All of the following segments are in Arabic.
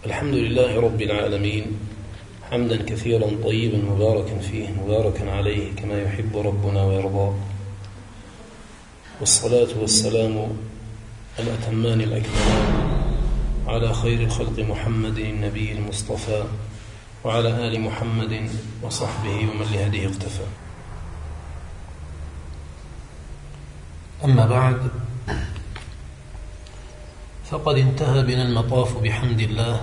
الحمد لله رب العالمين، حمدا كثيرا طيبا مباركا فيه مباركا عليه كما يحب ربنا ويرضى. والصلاة والسلام الأتمان الأكملان على خير الخلق محمد النبي المصطفى وعلى آل محمد وصحبه ومن لهديه اقتفى. أما بعد، فقد انتهى بنا المطاف بحمد الله،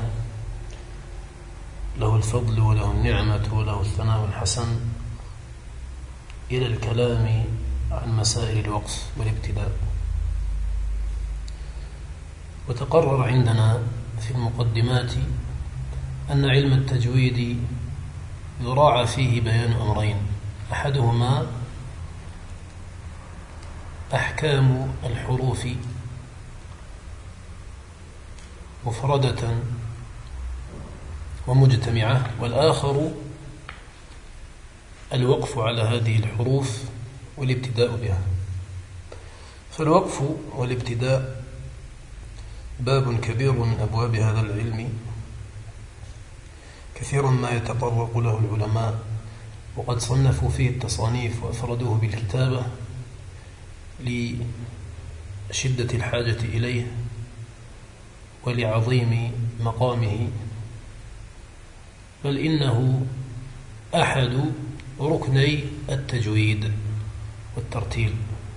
له الفضل وله النعمة وله الثناء الحسن، إلى الكلام عن مسائل الوقف والابتداء. وتقرر عندنا في المقدمات أن علم التجويد يراعى فيه بيان أمرين: أحدهما أحكام الحروف مفردة ومجتمعة، والآخر الوقف على هذه الحروف والابتداء بها. فالوقف والابتداء باب كبير من أبواب هذا العلم، كثيرا ما يتطرق له العلماء، وقد صنفوا فيه التصانيف وأفردوه بالكتابة لشدة الحاجة إليه ولعظيم مقامه، بل إنه أحد ركني التجويد والترتيل،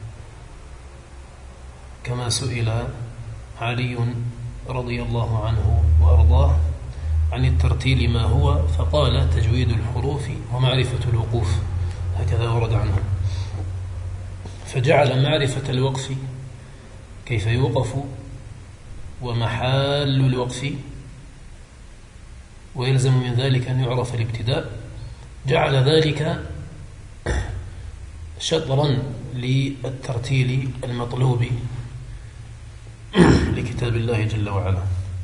كما سئل علي رضي الله عنه وأرضاه عن الترتيل ما هو، فقال: تجويد الحروف ومعرفة الوقوف، هكذا ورد عنه. فجعل معرفة الوقف كيف يوقف ومحال الوقف، ويلزم من ذلك أن يعرف الابتداء، جعل ذلك شطرا للترتيل المطلوب لكتاب الله جل وعلا.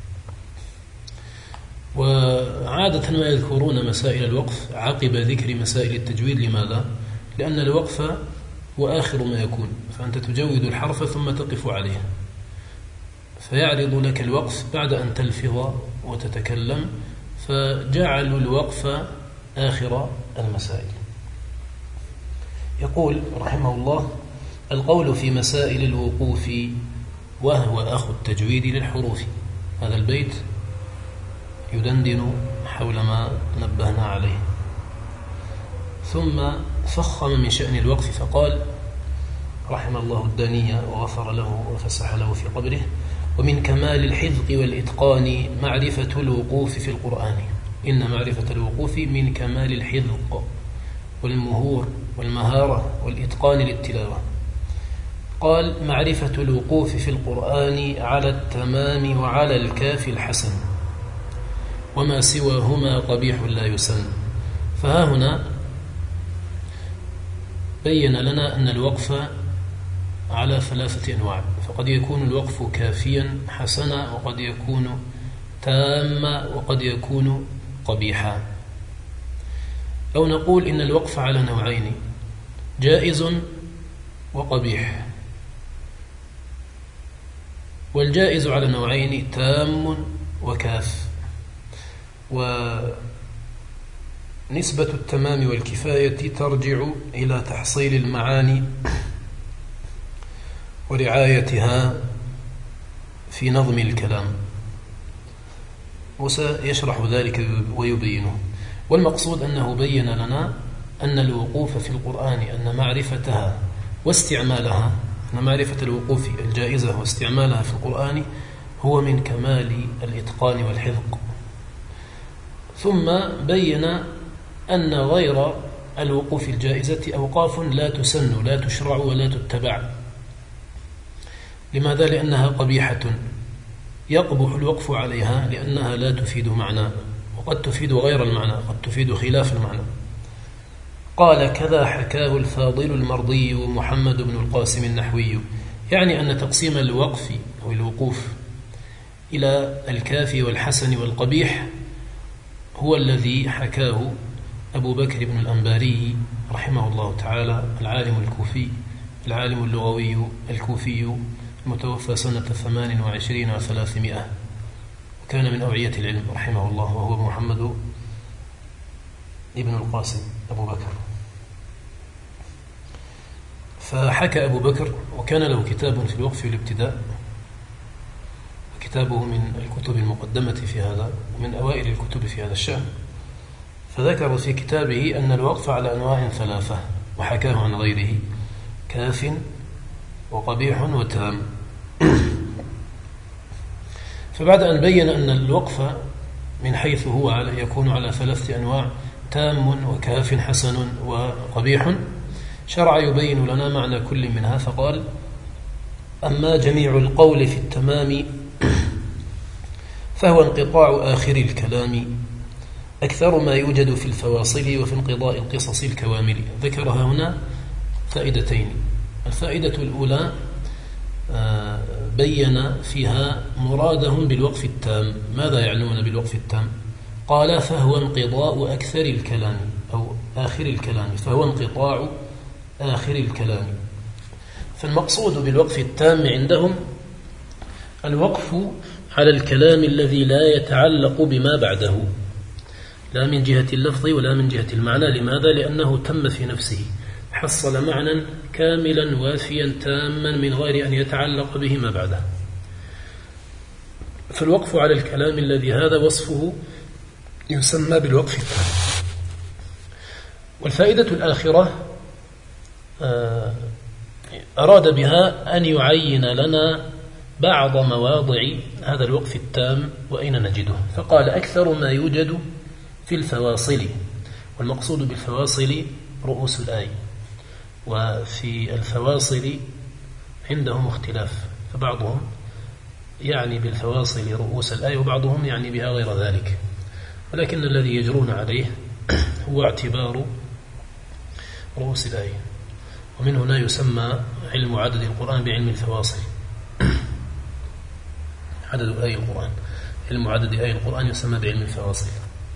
وعادة ما يذكرون مسائل الوقف عقب ذكر مسائل التجويد. لماذا؟ لأن الوقف هو آخر ما يكون، فأنت تجود الحرف ثم تقف عليه، فيعرض لك الوقف بعد أن تلفظ وتتكلم، فجعلوا الوقف آخر المسائل. يقول رحمه الله: القول في مسائل الوقوف وهو أخو التجويد للحروف. هذا البيت يدندن حول ما نبهنا عليه، ثم فخم من شأن الوقف فقال رحم الله الدانية وغفر له وفسح له في قبره: ومن كمال الحذق والإتقان معرفة الوقوف في القرآن. إن معرفة الوقوف من كمال الحذق والمهور والمهارة والإتقان للتلاوة. قال: معرفة الوقوف في القرآن على التمام وعلى الكاف الحسن، وما سواهما قبيح لا يسن. فها هنا بين لنا أن الوقف على ثلاثة أنواع، فقد يكون الوقف كافيا حسنا، وقد يكون تاما، وقد يكون قبيحا. أو نقول إن الوقف على نوعين: جائز وقبيح. والجائز على نوعين: تام وكاف. ونسبة التمام والكفاية ترجع إلى تحصيل المعاني ورعايتها في نظم الكلام، وسيشرح ذلك ويبينه. والمقصود أنه بين لنا أن الوقوف في القرآن، أن معرفتها واستعمالها، أن معرفة الوقوف الجائزة واستعمالها في القرآن هو من كمال الإتقان والحذق. ثم بين أن غير الوقوف الجائزة أوقاف لا تسن، لا تشرع ولا تتبع. لماذا؟ لأنها قبيحة، يقبح الوقف عليها لأنها لا تفيد معنى، وقد تفيد غير المعنى، قد تفيد خلاف المعنى. قال: كذا حكاه الفاضل المرضي ومحمد بن القاسم النحوي. يعني أن تقسيم الوقف أو الوقوف إلى الكافي والحسن والقبيح هو الذي حكاه أبو بكر بن الأنباري رحمه الله تعالى، العالم الكوفي، العالم اللغوي الكوفي، المتوفى سنة 28 و300، وكان من أوعية العلم رحمه الله، وهو محمد ابن القاسم أبو بكر. فحكى أبو بكر، وكان له كتاب في الوقف والابتداء، كتابه من الكتب المقدمة في هذا، من أوائل الكتب في هذا الشأن. فذكر في كتابه أن الوقف على أنواع 3، وحكاه عن غيره: كاف وقبيح وتام. فبعد أن بين أن الوقف من حيث هو يكون على 3 أنواع: تام وكاف حسن وقبيح، شرع يبين لنا معنى كل منها. فقال: أما جميع القول في التمام فهو انقطاع آخر الكلام، أكثر ما يوجد في الفواصل وفي انقضاء القصص الكوامل. ذكرها هنا فائدتين. الفائدة الأولى بين فيها مرادهم بالوقف التام. ماذا يعنون بالوقف التام؟ قال: فهو انقضاء أكثر الكلام أو آخر الكلام، فهو انقطاع آخر الكلام. فالمقصود بالوقف التام عندهم الوقف على الكلام الذي لا يتعلق بما بعده، لا من جهة اللفظ ولا من جهة المعنى. لماذا؟ لأنه تم في نفسه، حصل معنى كاملا وافيا تاما من غير أن يتعلق به ما بعده. فالوقف على الكلام الذي هذا وصفه يسمى بالوقف التام. والفائدة الآخرة أراد بها أن يعين لنا بعض مواضع هذا الوقف التام وأين نجده. فقال: أكثر ما يوجد في الفواصل، والمقصود بالفواصل رؤوس الآية. وفي الفواصل عندهم اختلاف، فبعضهم يعني بالفواصل رؤوس الآية وبعضهم يعني بها غير ذلك، ولكن الذي يجرون عليه هو اعتبار رؤوس الآية. ومن هنا يسمى علم عدد القرآن بعلم الفواصل. عدد آي القرآن، علم عدد آي القرآن يسمى بعلم الفواصل.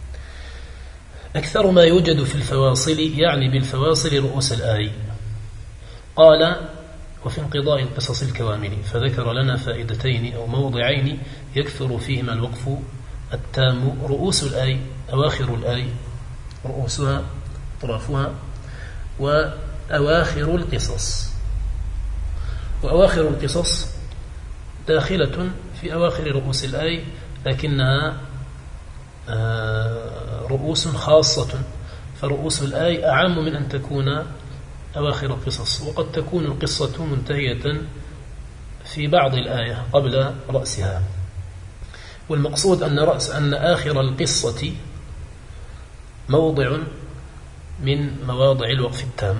أكثر ما يوجد في الفواصل يعني بالفواصل رؤوس الآي. قال: وفي انقضاء القصص الكوامل. فذكر لنا فائدتين أو موضعين يكثر فيهما الوقف التام: رؤوس الآي، أواخر الآي، رؤوسها أطرافها، وأواخر القصص. وأواخر القصص داخلة في أواخر رؤوس الآي، لكنها رؤوس خاصة، فرؤوس الآي أعم من أن تكون أواخر القصص. وقد تكون القصة منتهية في بعض الآية قبل رأسها. والمقصود أن آخر القصة موضع من مواضع الوقف التام.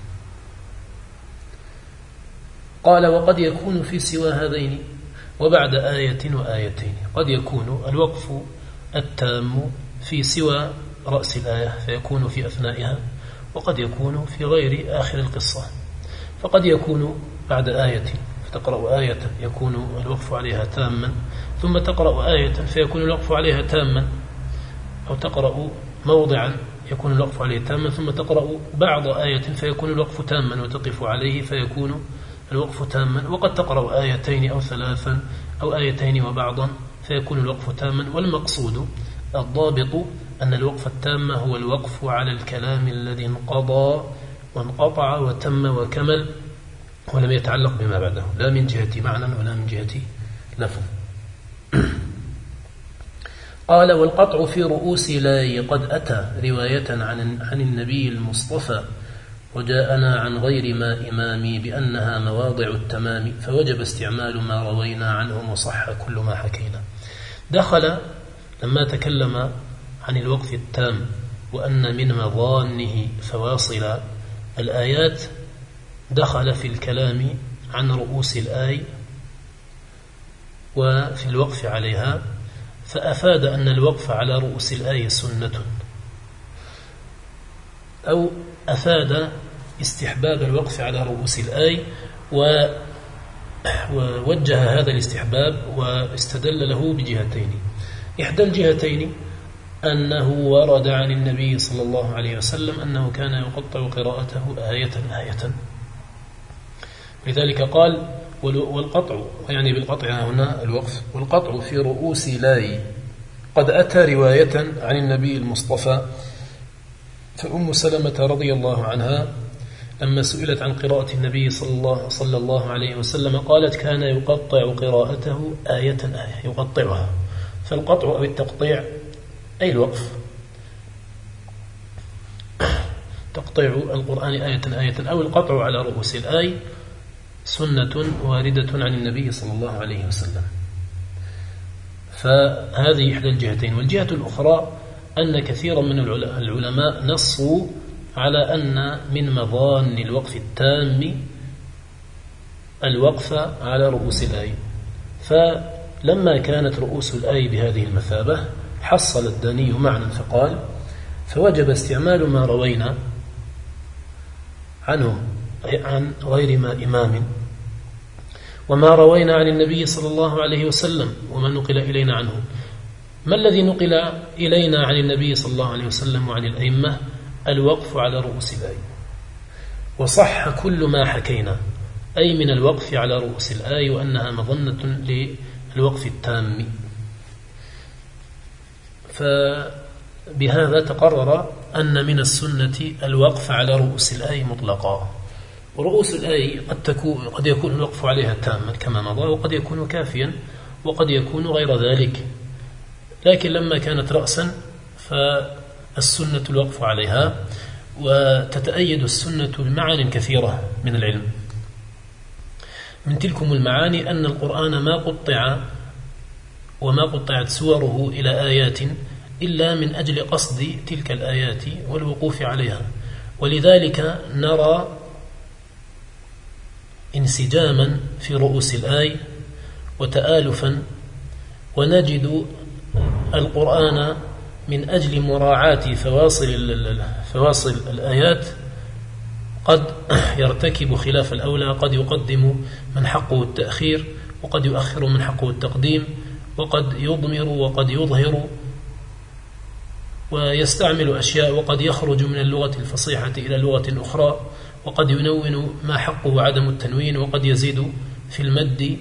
قال: وقد يكون في سوى هذين وبعد آية وآيتين. قد يكون الوقف التام في سوى رأس الآية فيكون في أثنائها، وقد يكون في غير آخر القصة. فقد يكون بعد آية فتقرأ آية يكون الوقف عليها تاما، ثم تقرأ آية فيكون الوقف عليها تاما، أو تقرأ موضعا يكون الوقف عليه تاما، ثم تقرأ بعض آية فيكون الوقف تاما وتقف عليه فيكون الوقف تاما. وقد تقرأ آيتين أو 3 أو آيتين وبعضا فيكون الوقف تاما. والمقصود الضابط أن الوقف التام هو الوقف على الكلام الذي انقضى وانقطع وتم وكمل ولم يتعلق بما بعده، لا من جهة معنى ولا من جهة لفظ. قال: والقطع في رؤوس لاي قد أتى رواية عن النبي المصطفى، وجاءنا عن غير ما إمامي بأنها مواضع التمام، فوجب استعمال ما روينا عنهم وصح كل ما حكينا. دخل لما تكلم عن الوقف التام وأن من مظانه فواصل الآيات، دخل في الكلام عن رؤوس الآي وفي الوقف عليها، فأفاد أن الوقف على رؤوس الآي سنة، أو أفاد استحباب الوقف على رؤوس الآي، ووجه هذا الاستحباب واستدل له بجهتين. إحدى الجهتين أنه ورد عن النبي صلى الله عليه وسلم أنه كان يقطع قراءته آية آية، لذلك قال: والقطع يعني بالقطع هنا الوقف، والقطع في رؤوس لاي قد أتى رواية عن النبي المصطفى. فأم سلمة رضي الله عنها لما سئلت عن قراءة النبي صلى الله عليه وسلم قالت كان يقطع قراءته آية آية، يقطعها. فالقطع أو التقطيع أي الوقف، تقطيع القرآن آية آية أو القطع على رؤوس الآي سنة واردة عن النبي صلى الله عليه وسلم. فهذه إحدى الجهتين. والجهة الأخرى أن كثيرا من العلماء نصوا على أن من مظان الوقف التام الوقف على رؤوس الآي. فلما كانت رؤوس الآي بهذه المثابة حصل الداني معنى فقال فوجب استعمال ما روينا عنهم عن غير ما إمام وما روينا عن النبي صلى الله عليه وسلم وما نقل إلينا عنه. ما الذي نقل إلينا عن النبي صلى الله عليه وسلم وعن الأئمة؟ الوقف على رؤوس الآي. وصح كل ما حكينا أي من الوقف على رؤوس الآي وأنها مظنة للوقف التام. فبهذا تقرر أن من السنة الوقف على رؤوس الآي مطلقا. ورؤوس الآي قد يكون الوقف عليها تاما كما مضى، وقد يكون كافيا، وقد يكون غير ذلك. لكن لما كانت رأسا فالسنة الوقف عليها، وتتأيد السنة بمعان كثيرة من العلم. من تلكم المعاني أن القرآن ما قطع وما قطعت سوره إلى آيات إلا من أجل قصد تلك الآيات والوقوف عليها. ولذلك نرى انسجاما في رؤوس الآي وتآلفا، ونجد القرآن من أجل مراعاة فواصل الآيات قد يرتكب خلاف الأولى، قد يقدم من حقه التأخير، وقد يؤخر من حقه التقديم، وقد يضمر وقد يظهر، ويستعمل أشياء، وقد يخرج من اللغة الفصيحة إلى لغة أخرى، وقد ينون ما حقه عدم التنوين، وقد يزيد في المد،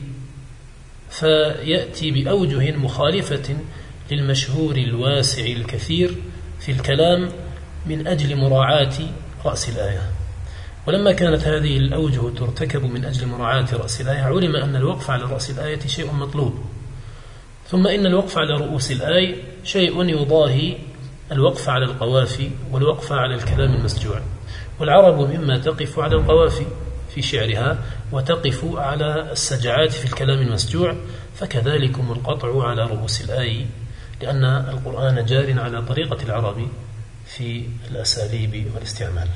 فيأتي بأوجه مخالفة للمشهور الواسع الكثير في الكلام من أجل مراعاة رأس الآية. ولما كانت هذه الأوجه ترتكب من أجل مراعاة رأس الآية علم أن الوقف على رأس الآية شيء مطلوب. ثم إن الوقف على رؤوس الآية شيء يضاهي الوقف على القوافي والوقف على الكلام المسجوع. والعرب مما تقف على القوافي في شعرها وتقف على السجعات في الكلام المسجوع، فكذلكم القطع على رؤوس الآية، لأن القرآن جار على طريقة العرب في الأساليب والاستعمال.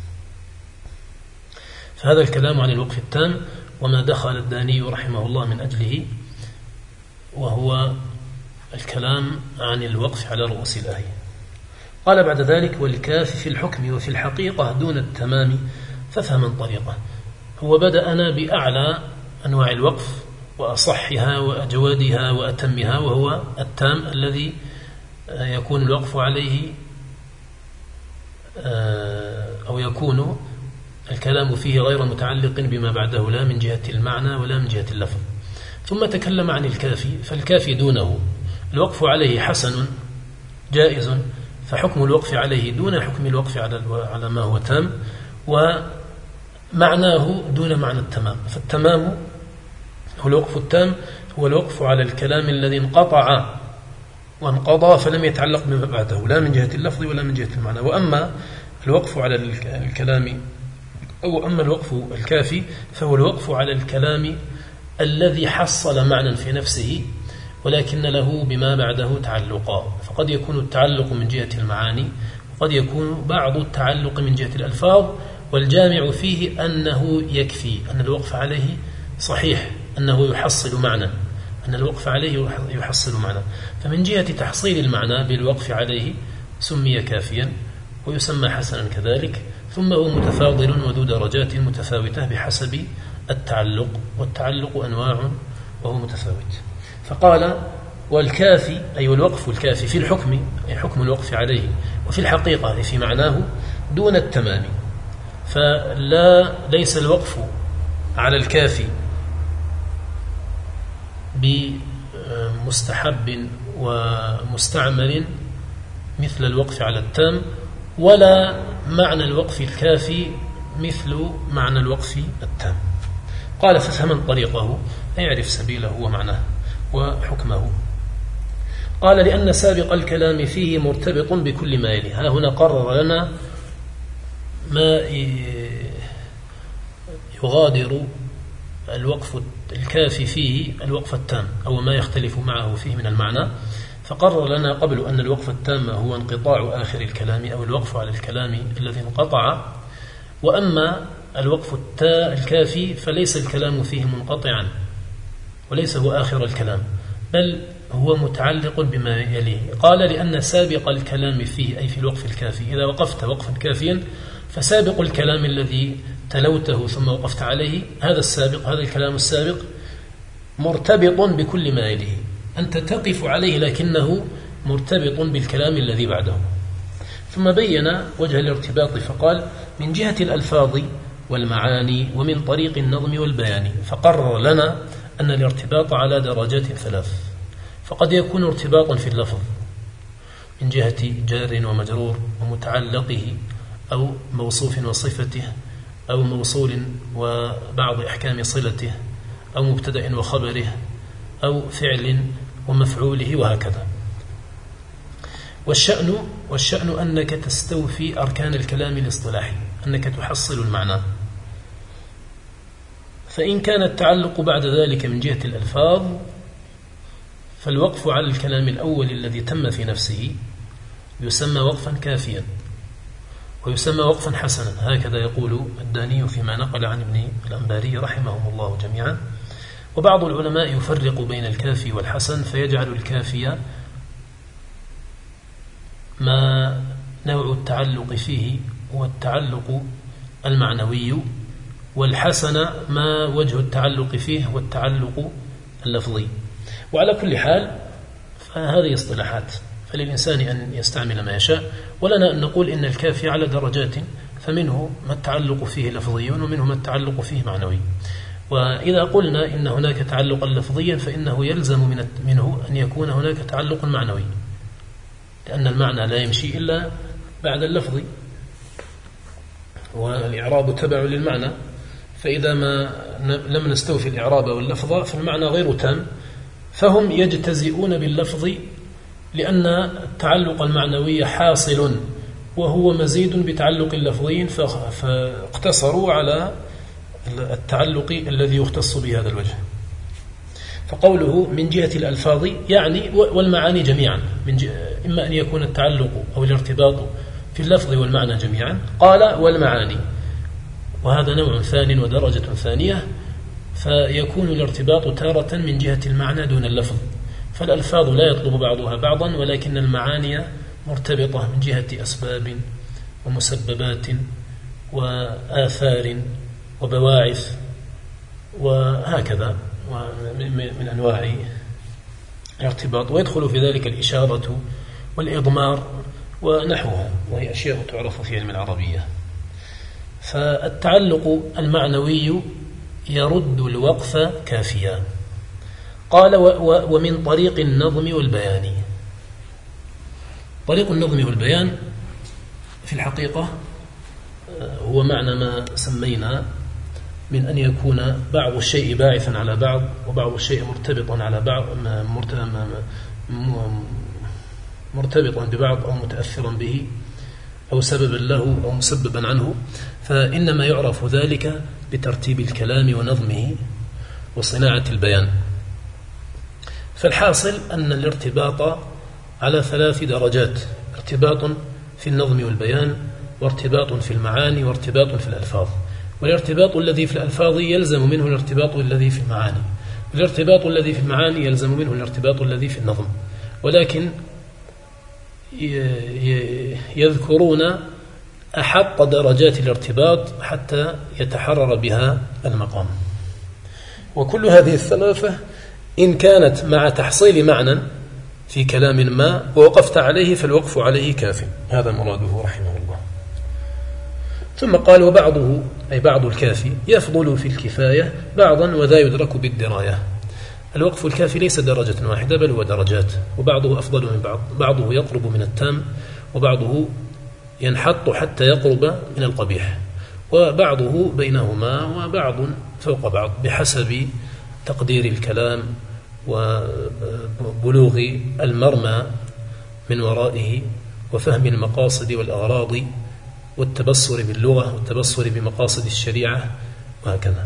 فهذا الكلام عن الوقف التام وما دخل الداني رحمه الله من أجله، وهو الكلام عن الوقف على رؤوس الآية. قال بعد ذلك والكاف في الحكم وفي الحقيقة دون التمام ففهما طريقة. هو بدأنا بأعلى أنواع الوقف وأصحها وأجودها وأتمها، وهو التام الذي يكون الوقف عليه أو يكون الكلام فيه غير متعلق بما بعده لا من جهة المعنى ولا من جهة اللفظ. ثم تكلم عن الكافي، فالكافي دونه الوقف عليه حسن جائز، فحكم الوقف عليه دون حكم الوقف على ما هو تام، ومعناه دون معنى التمام. فالتمام هو الوقف التام، هو الوقف على الكلام الذي انقطع وانقضى فلم يتعلق بما بعده لا من جهة اللفظ ولا من جهة المعنى. وأما الوقف على الكلام أو أما الوقف الكافي فهو الوقف على الكلام الذي حصل معنى في نفسه ولكن له بما بعده تعلقا. فقد يكون التعلق من جهة المعاني، وقد يكون بعض التعلق من جهة الألفاظ، والجامع فيه أنه يكفي، أن الوقف عليه صحيح، أنه يحصل معنى، أن الوقف عليه يحصل معنى. فمن جهة تحصيل المعنى بالوقف عليه سمي كافيا ويسمى حسنا كذلك. ثم هو متفاضل وذو درجات متفاوتة بحسب التعلق، والتعلق أنواع وهو متفاوت. فقال والكافي أي الوقف الكافي في الحكم أي حكم الوقف عليه، وفي الحقيقة أي في معناه دون التمام. فلا ليس الوقف على الكافي بمستحب ومستعمل مثل الوقف على التام، ولا معنى الوقف الكافي مثل معنى الوقف التام. قال ففمن طريقه أي يعرف سبيله ومعناه وحكمه. قال لأن سابق الكلام فيه مرتبط بكل ما يلي. ها هنا قرر لنا ما يغادر الوقف الكافي فيه الوقف التام أو ما يختلف معه فيه من المعنى، فقرر لنا قبل أن الوقف التام هو انقطاع آخر الكلام أو الوقف على الكلام الذي انقطع، وأما الوقف الكافي فليس الكلام فيه منقطعا وليس هو آخر الكلام، بل هو متعلق بما يليه. قال لأن سابق الكلام فيه أي في الوقف الكافي، إذا وقفت وقفا كافيا فسابق الكلام الذي تلوته ثم وقفت عليه، هذا السابق، هذا الكلام السابق مرتبط بكل ما يليه، أنت تقف عليه لكنه مرتبط بالكلام الذي بعده. ثم بين وجه الارتباط فقال من جهة الألفاظ والمعاني ومن طريق النظم والبيان، فقرر لنا أن الارتباط على درجات ثلاث. فقد يكون ارتباطا في اللفظ من جهة جار ومجرور ومتعلقه أو موصوف وصفته أو موصول وبعض أحكام صلته أو مبتدأ وخبره أو فعل ومفعوله وهكذا. والشأن أنك تستوفي أركان الكلام الاصطلاحي، أنك تحصل المعنى. فإن كان التعلق بعد ذلك من جهة الألفاظ فالوقف على الكلام الأول الذي تم في نفسه يسمى وقفا كافيا ويسمى وقفا حسنا، هكذا يقول الداني فيما نقل عن ابن الأنباري رحمهم الله جميعا. وبعض العلماء يفرق بين الكافي والحسن فيجعل الكافي ما نوع التعلق فيه هو التعلق المعنوي، والحسن ما وجه التعلق فيه هو التعلق اللفظي. وعلى كل حال فهذه اصطلاحات، فللإنسان أن يستعمل ما يشاء، ولنا أن نقول إن الكافي على درجات، فمنه ما التعلق فيه لفظي ومنه ما التعلق فيه معنوي. وإذا قلنا إن هناك تعلقا لفظيا فإنه يلزم منه أن يكون هناك تعلق معنوي، لأن المعنى لا يمشي إلا بعد اللفظ، والإعراب تبع للمعنى، فإذا ما لم نستوفي الإعراب واللفظ فالمعنى غير تام، فهم يجتزئون باللفظ لأن التعلق المعنوي حاصل وهو مزيد بتعلق اللفظي، فاقتصروا على التعلق الذي يختص بهذا الوجه. فقوله من جهة الألفاظ يعني والمعاني جميعا، إما أن يكون التعلق أو الارتباط في اللفظ والمعنى جميعا. قال والمعاني، وهذا نوع ثاني ودرجة ثانية، فيكون الارتباط تارة من جهة المعنى دون اللفظ، فالألفاظ لا يطلب بعضها بعضا، ولكن المعاني مرتبطة من جهة أسباب ومسببات وآثار وبواعث وهكذا من أنواع الارتباط، ويدخل في ذلك الإشارة والإضمار ونحوها، وهي أشياء تعرف في علم العربية. فالتعلق المعنوي يرد الوقف كافيا. قال ومن طريق النظم والبيان. طريق النظم والبيان في الحقيقة هو معنى ما سمينا من أن يكون بعض الشيء باعثا على بعض وبعض الشيء مرتبطا على بعض، مرتبطا ببعض أو متأثرا به أو سببا له أو مسببا عنه، فإنما يعرف ذلك بترتيب الكلام ونظمه وصناعة البيان. فالحاصل أن الارتباط على 3 درجات: ارتباط في النظم والبيان، وارتباط في المعاني، وارتباط في الألفاظ. والارتباط الذي في الألفاظ يلزم منه الارتباط الذي في المعاني، الارتباط الذي في المعاني يلزم منه الارتباط الذي في النظم، ولكن يذكرون أحط درجات الارتباط حتى يتحرر بها المقام. وكل هذه الثلاثة إن كانت مع تحصيل معنى في كلام ما ووقفت عليه فالوقف عليه كاف، هذا مراده رحمه الله. ثم قال وبعضه أي بعض الكافي يفضل في الكفاية بعضا وذا يدرك بالدراية. الوقف الكافي ليس درجة واحدة بل هو درجات، وبعضه أفضل من بعض، بعضه يقرب من التام وبعضه ينحط حتى يقرب من القبيح، وبعضه بينهما وبعض فوق بعض بحسب تقدير الكلام وبلوغ المرمى من ورائه وفهم المقاصد والأغراض والتبصر باللغة والتبصر بمقاصد الشريعة وهكذا.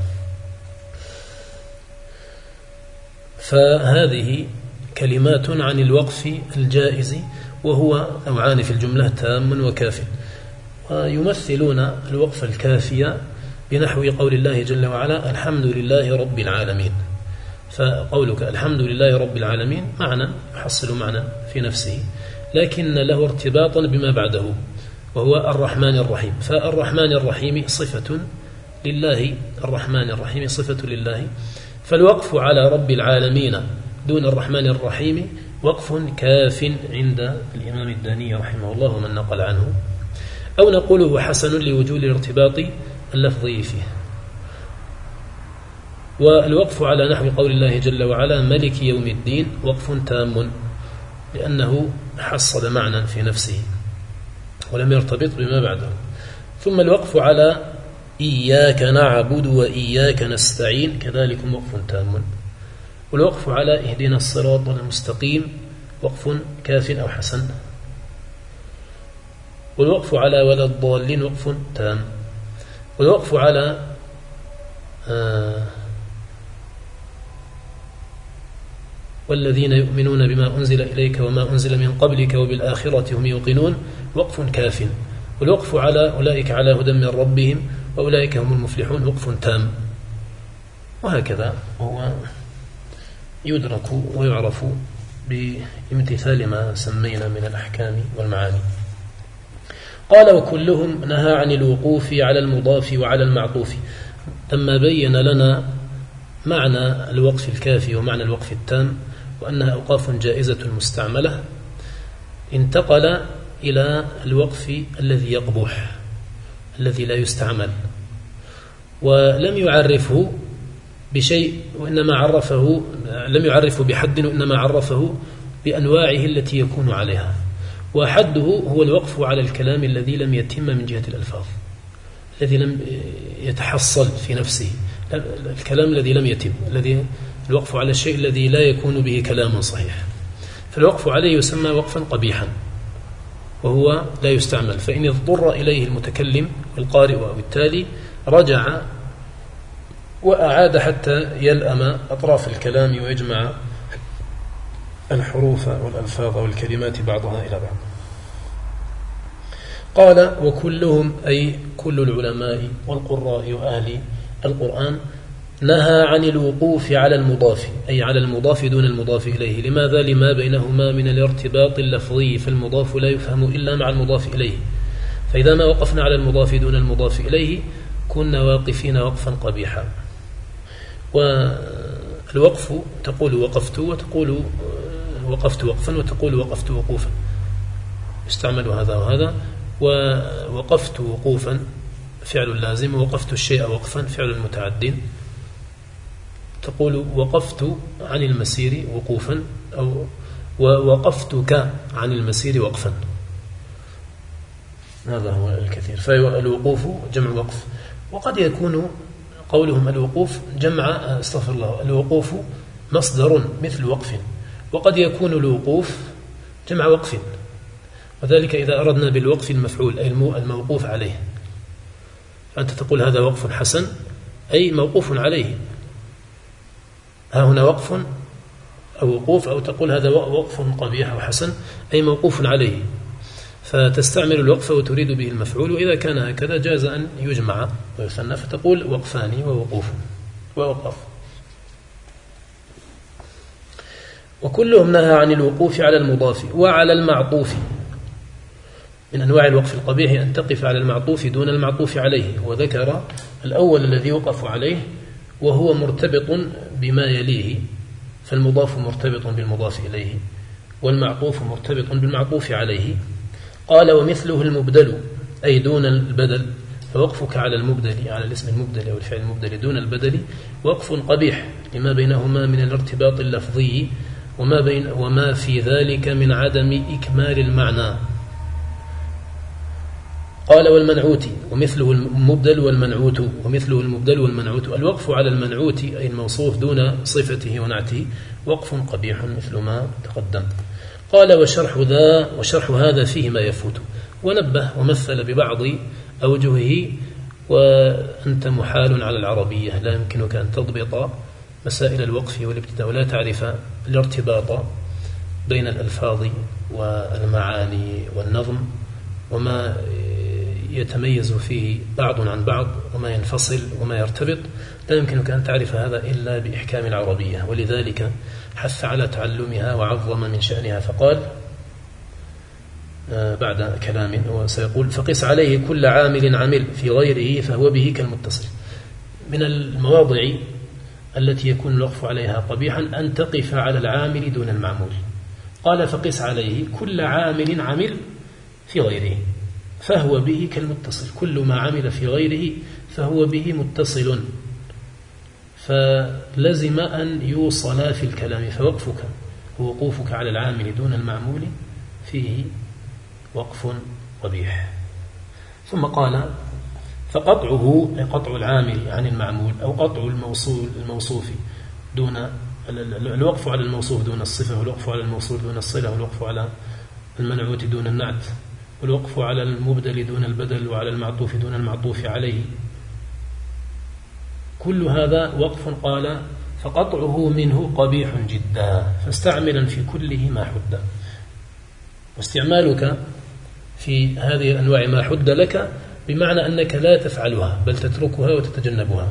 فهذه كلمات عن الوقف الجائز، وهو نوعان في الجملة: تام وكاف. ويمثلون الوقف الكافية بنحو قول الله جل وعلا: الحمد لله رب العالمين. فقولك الحمد لله رب العالمين معنى يحصل معنى في نفسه، لكن له ارتباطا بما بعده وهو الرحمن الرحيم. فالرحمن الرحيم صفة لله، الرحمن الرحيم صفة لله، فالوقف على رب العالمين دون الرحمن الرحيم وقف كاف عند الإمام الداني رحمه الله ومن نقل عنه، أو نقوله حسن لوجود الارتباط اللفظي فيه. والوقف على نحو قول الله جل وعلا: ملك يوم الدين وقف تام، لأنه حصل معنى في نفسه ولم يرتبط بما بعده. ثم الوقف على إياك نعبد وإياك نستعين كذلك وقف تام. والوقف على اهدنا الصراط المستقيم وقف كاف أو حسن. والوقف على ولا الضالين وقف تام. والوقف على والذين يؤمنون بما أنزل إليك وما أنزل من قبلك وبالآخرة هم يوقنون وقف كاف. والوقف على أولئك على هدى من ربهم وأولئك هم المفلحون وقف تام. وهكذا هو يدرك ويعرف بامتثال ما سمينا من الأحكام والمعاني. قال: وكلهم نهى عن الوقوف على المضاف وعلى المعطوف. لما بين لنا معنى الوقف الكافي ومعنى الوقف التام وأنها أوقاف جائزة مستعملة، انتقل إلى الوقف الذي يقبح، الذي لا يستعمل، ولم يعرفه بشيء وإنما عرفه، لم يعرفه بحد وإنما عرفه بأنواعه التي يكون عليها. وحده هو الوقف على الكلام الذي لم يتم من جهة الألفاظ، الذي لم يتحصل في نفسه، الكلام الذي لم يتم، الذي الوقف على الشيء الذي لا يكون به كلام صحيح، فالوقف عليه يسمى وقفا قبيحا وهو لا يستعمل. فإن اضطر إليه المتكلم القارئ أو التالي رجع وأعاد حتى يلأم أطراف الكلام ويجمع الحروف والألفاظ والكلمات بعضها إلى بعض. قال: وكلهم أي كل العلماء والقراء وأهل القرآن نهى عن الوقوف على المضاف، أي على المضاف دون المضاف إليه. لماذا؟ لما بينهما من الارتباط اللفظي، فالمضاف لا يفهم إلا مع المضاف إليه، فإذا ما وقفنا على المضاف دون المضاف إليه كنا واقفين وقفا قبيحا. والوقف تقول وقفت، وتقول وقفت وقفا، وتقول وقفت وقوفا، استعمل هذا وهذا. ووقفت وقوفا فعل لازم، ووقفت الشيء وقفا فعل متعد. تقول وقفت عن المسير وقوفا، أو ووقفتك عن المسير وقفا، هذا هو الكثير. فالوقوف جمع وقف. وقد يكون قولهم الوقوف جمع استغفر الله، الوقوف مصدر مثل وقف، وقد يكون الوقوف جمع وقف، وذلك إذا أردنا بالوقف المفعول أي الموقوف عليه. فأنت تقول هذا وقف حسن أي موقوف عليه، ها هنا وقف أو وقوف، أو تقول هذا وقف قبيح أو حسن أي موقوف عليه، فتستعمل الوقف وتريد به المفعول. وإذا كان هكذا جاز أن يجمع ويثنى، فتقول وقفان ووقوف ووقف. وكلهم نهى عن الوقوف على المضاف وعلى المعطوف. من أنواع الوقف القبيح أن تقف على المعطوف دون المعطوف عليه، وذكر الأول الذي يوقف عليه وهو مرتبط بما يليه، فالمضاف مرتبط بالمضاف إليه والمعطوف مرتبط بالمعطوف عليه. قال: ومثله المبدل أي دون البدل، فوقفك على المبدل، على الاسم المبدل أو الفعل المبدل دون البدل وقف قبيح لما بينهما من الارتباط اللفظي وما في ذلك من عدم إكمال المعنى. قال والمنعوت ومثله المبدل والمنعوت الوقف على المنعوت أي الموصوف دون صفته ونعته وقف قبيح مثل ما تقدم. قال وشرح هذا فيه ما يفوت، ونبه ومثل ببعض أوجهه، وأنت محال على العربية، لا يمكنك أن تضبط مسائل الوقف والابتداء ولا تعرف الارتباط بين الألفاظ والمعاني والنظم وما يتميز فيه بعض عن بعض وما ينفصل وما يرتبط، لا يمكنك أن تعرف هذا إلا بإحكام العربية، ولذلك حث على تعلمها وعظم من شأنها. فقال بعد كلام وسيقول فقس عليه كل عامل عمل في غيره فهو به كالمتصل. من المواضع التي يكون الوقف عليها قبيحا أن تقف على العامل دون المعمول. قال فقس عليه كل عامل عمل في غيره فهو به كالمتصل، كل ما عمل في غيره فهو به متصل، فلزم أن يوصل في الكلام، فوقفك ووقوفك على العامل دون المعمول فيه وقف قبيح. ثم قال فقطعه قطع العامل عن المعمول أو قطع الموصوف دون الوقف على الموصوف دون الصفة، والوقف على الموصول دون الصلة، والوقف على المنعوت دون النعت، والوقف على المبدل دون البدل، وعلى المعطوف دون المعطوف عليه، كل هذا وقف. قال فقطعه منه قبيح جدا، فاستعملا في كله ما حد. واستعمالك في هذه الأنواع ما حد لك بمعنى أنك لا تفعلها بل تتركها وتتجنبها.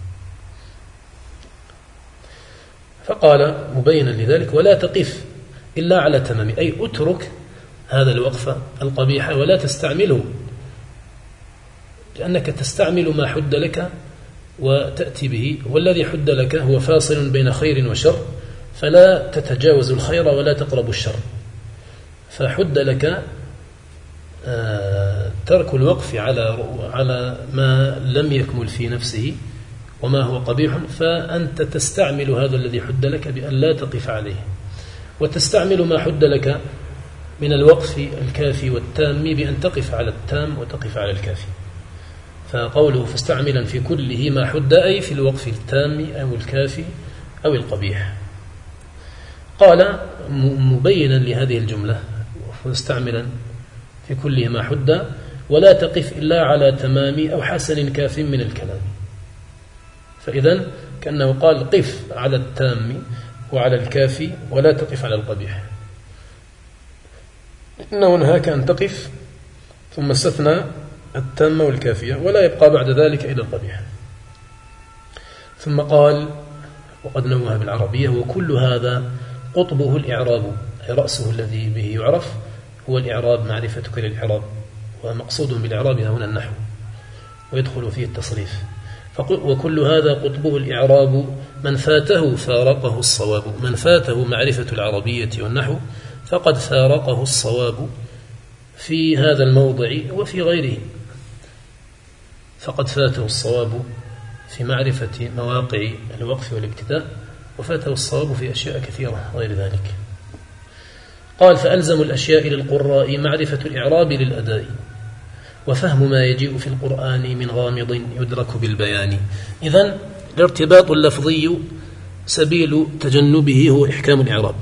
فقال مبينا لذلك ولا تقف إلا على تمام، أي أترك هذا الوقف القبيح ولا تستعمله، لأنك تستعمل ما حد لك وتأتي به، والذي حد لك هو فاصل بين خير وشر، فلا تتجاوز الخير ولا تقرب الشر. فحد لك ترك الوقف على ما لم يكمل في نفسه وما هو قبيح، فأنت تستعمل هذا الذي حد لك بأن لا تقف عليه، وتستعمل ما حد لك من الوقف الكافي والتام بأن تقف على التام وتقف على الكافي. فقوله فاستعملا في كله ما حد أي في الوقف التام أو الكافي أو القبيح. قال مبينا لهذه الجملة فاستعملا في كله ما حد ولا تقف إلا على تمام أو حسن كاف من الكلام. فإذن كأنه قال قف على التام وعلى الكافي ولا تقف على القبيح، إنه نهاك أن تقف ثم استثنى التامة والكافية ولا يبقى بعد ذلك إلى القبيح. ثم قال وقد نوه بالعربية وكل هذا قطبه الإعراب، أي رأسه الذي به يعرف هو الإعراب، معرفتك للإعراب، ومقصود بالإعراب هنا النحو ويدخل فيه التصريف. وكل هذا قطبه الإعراب من فاته فارقه الصواب، من فاته معرفة العربية والنحو فقد فارقه الصواب في هذا الموضع وفي غيره، فقد فاته الصواب في معرفة مواقع الوقف والابتداء، وفاته الصواب في أشياء كثيرة غير ذلك. قال فألزم الأشياء للقراء معرفة الإعراب للأداء، وفهم ما يجيء في القرآن من غامض يدرك بالبيان. إذن الارتباط اللفظي سبيل تجنبه هو إحكام الإعراب،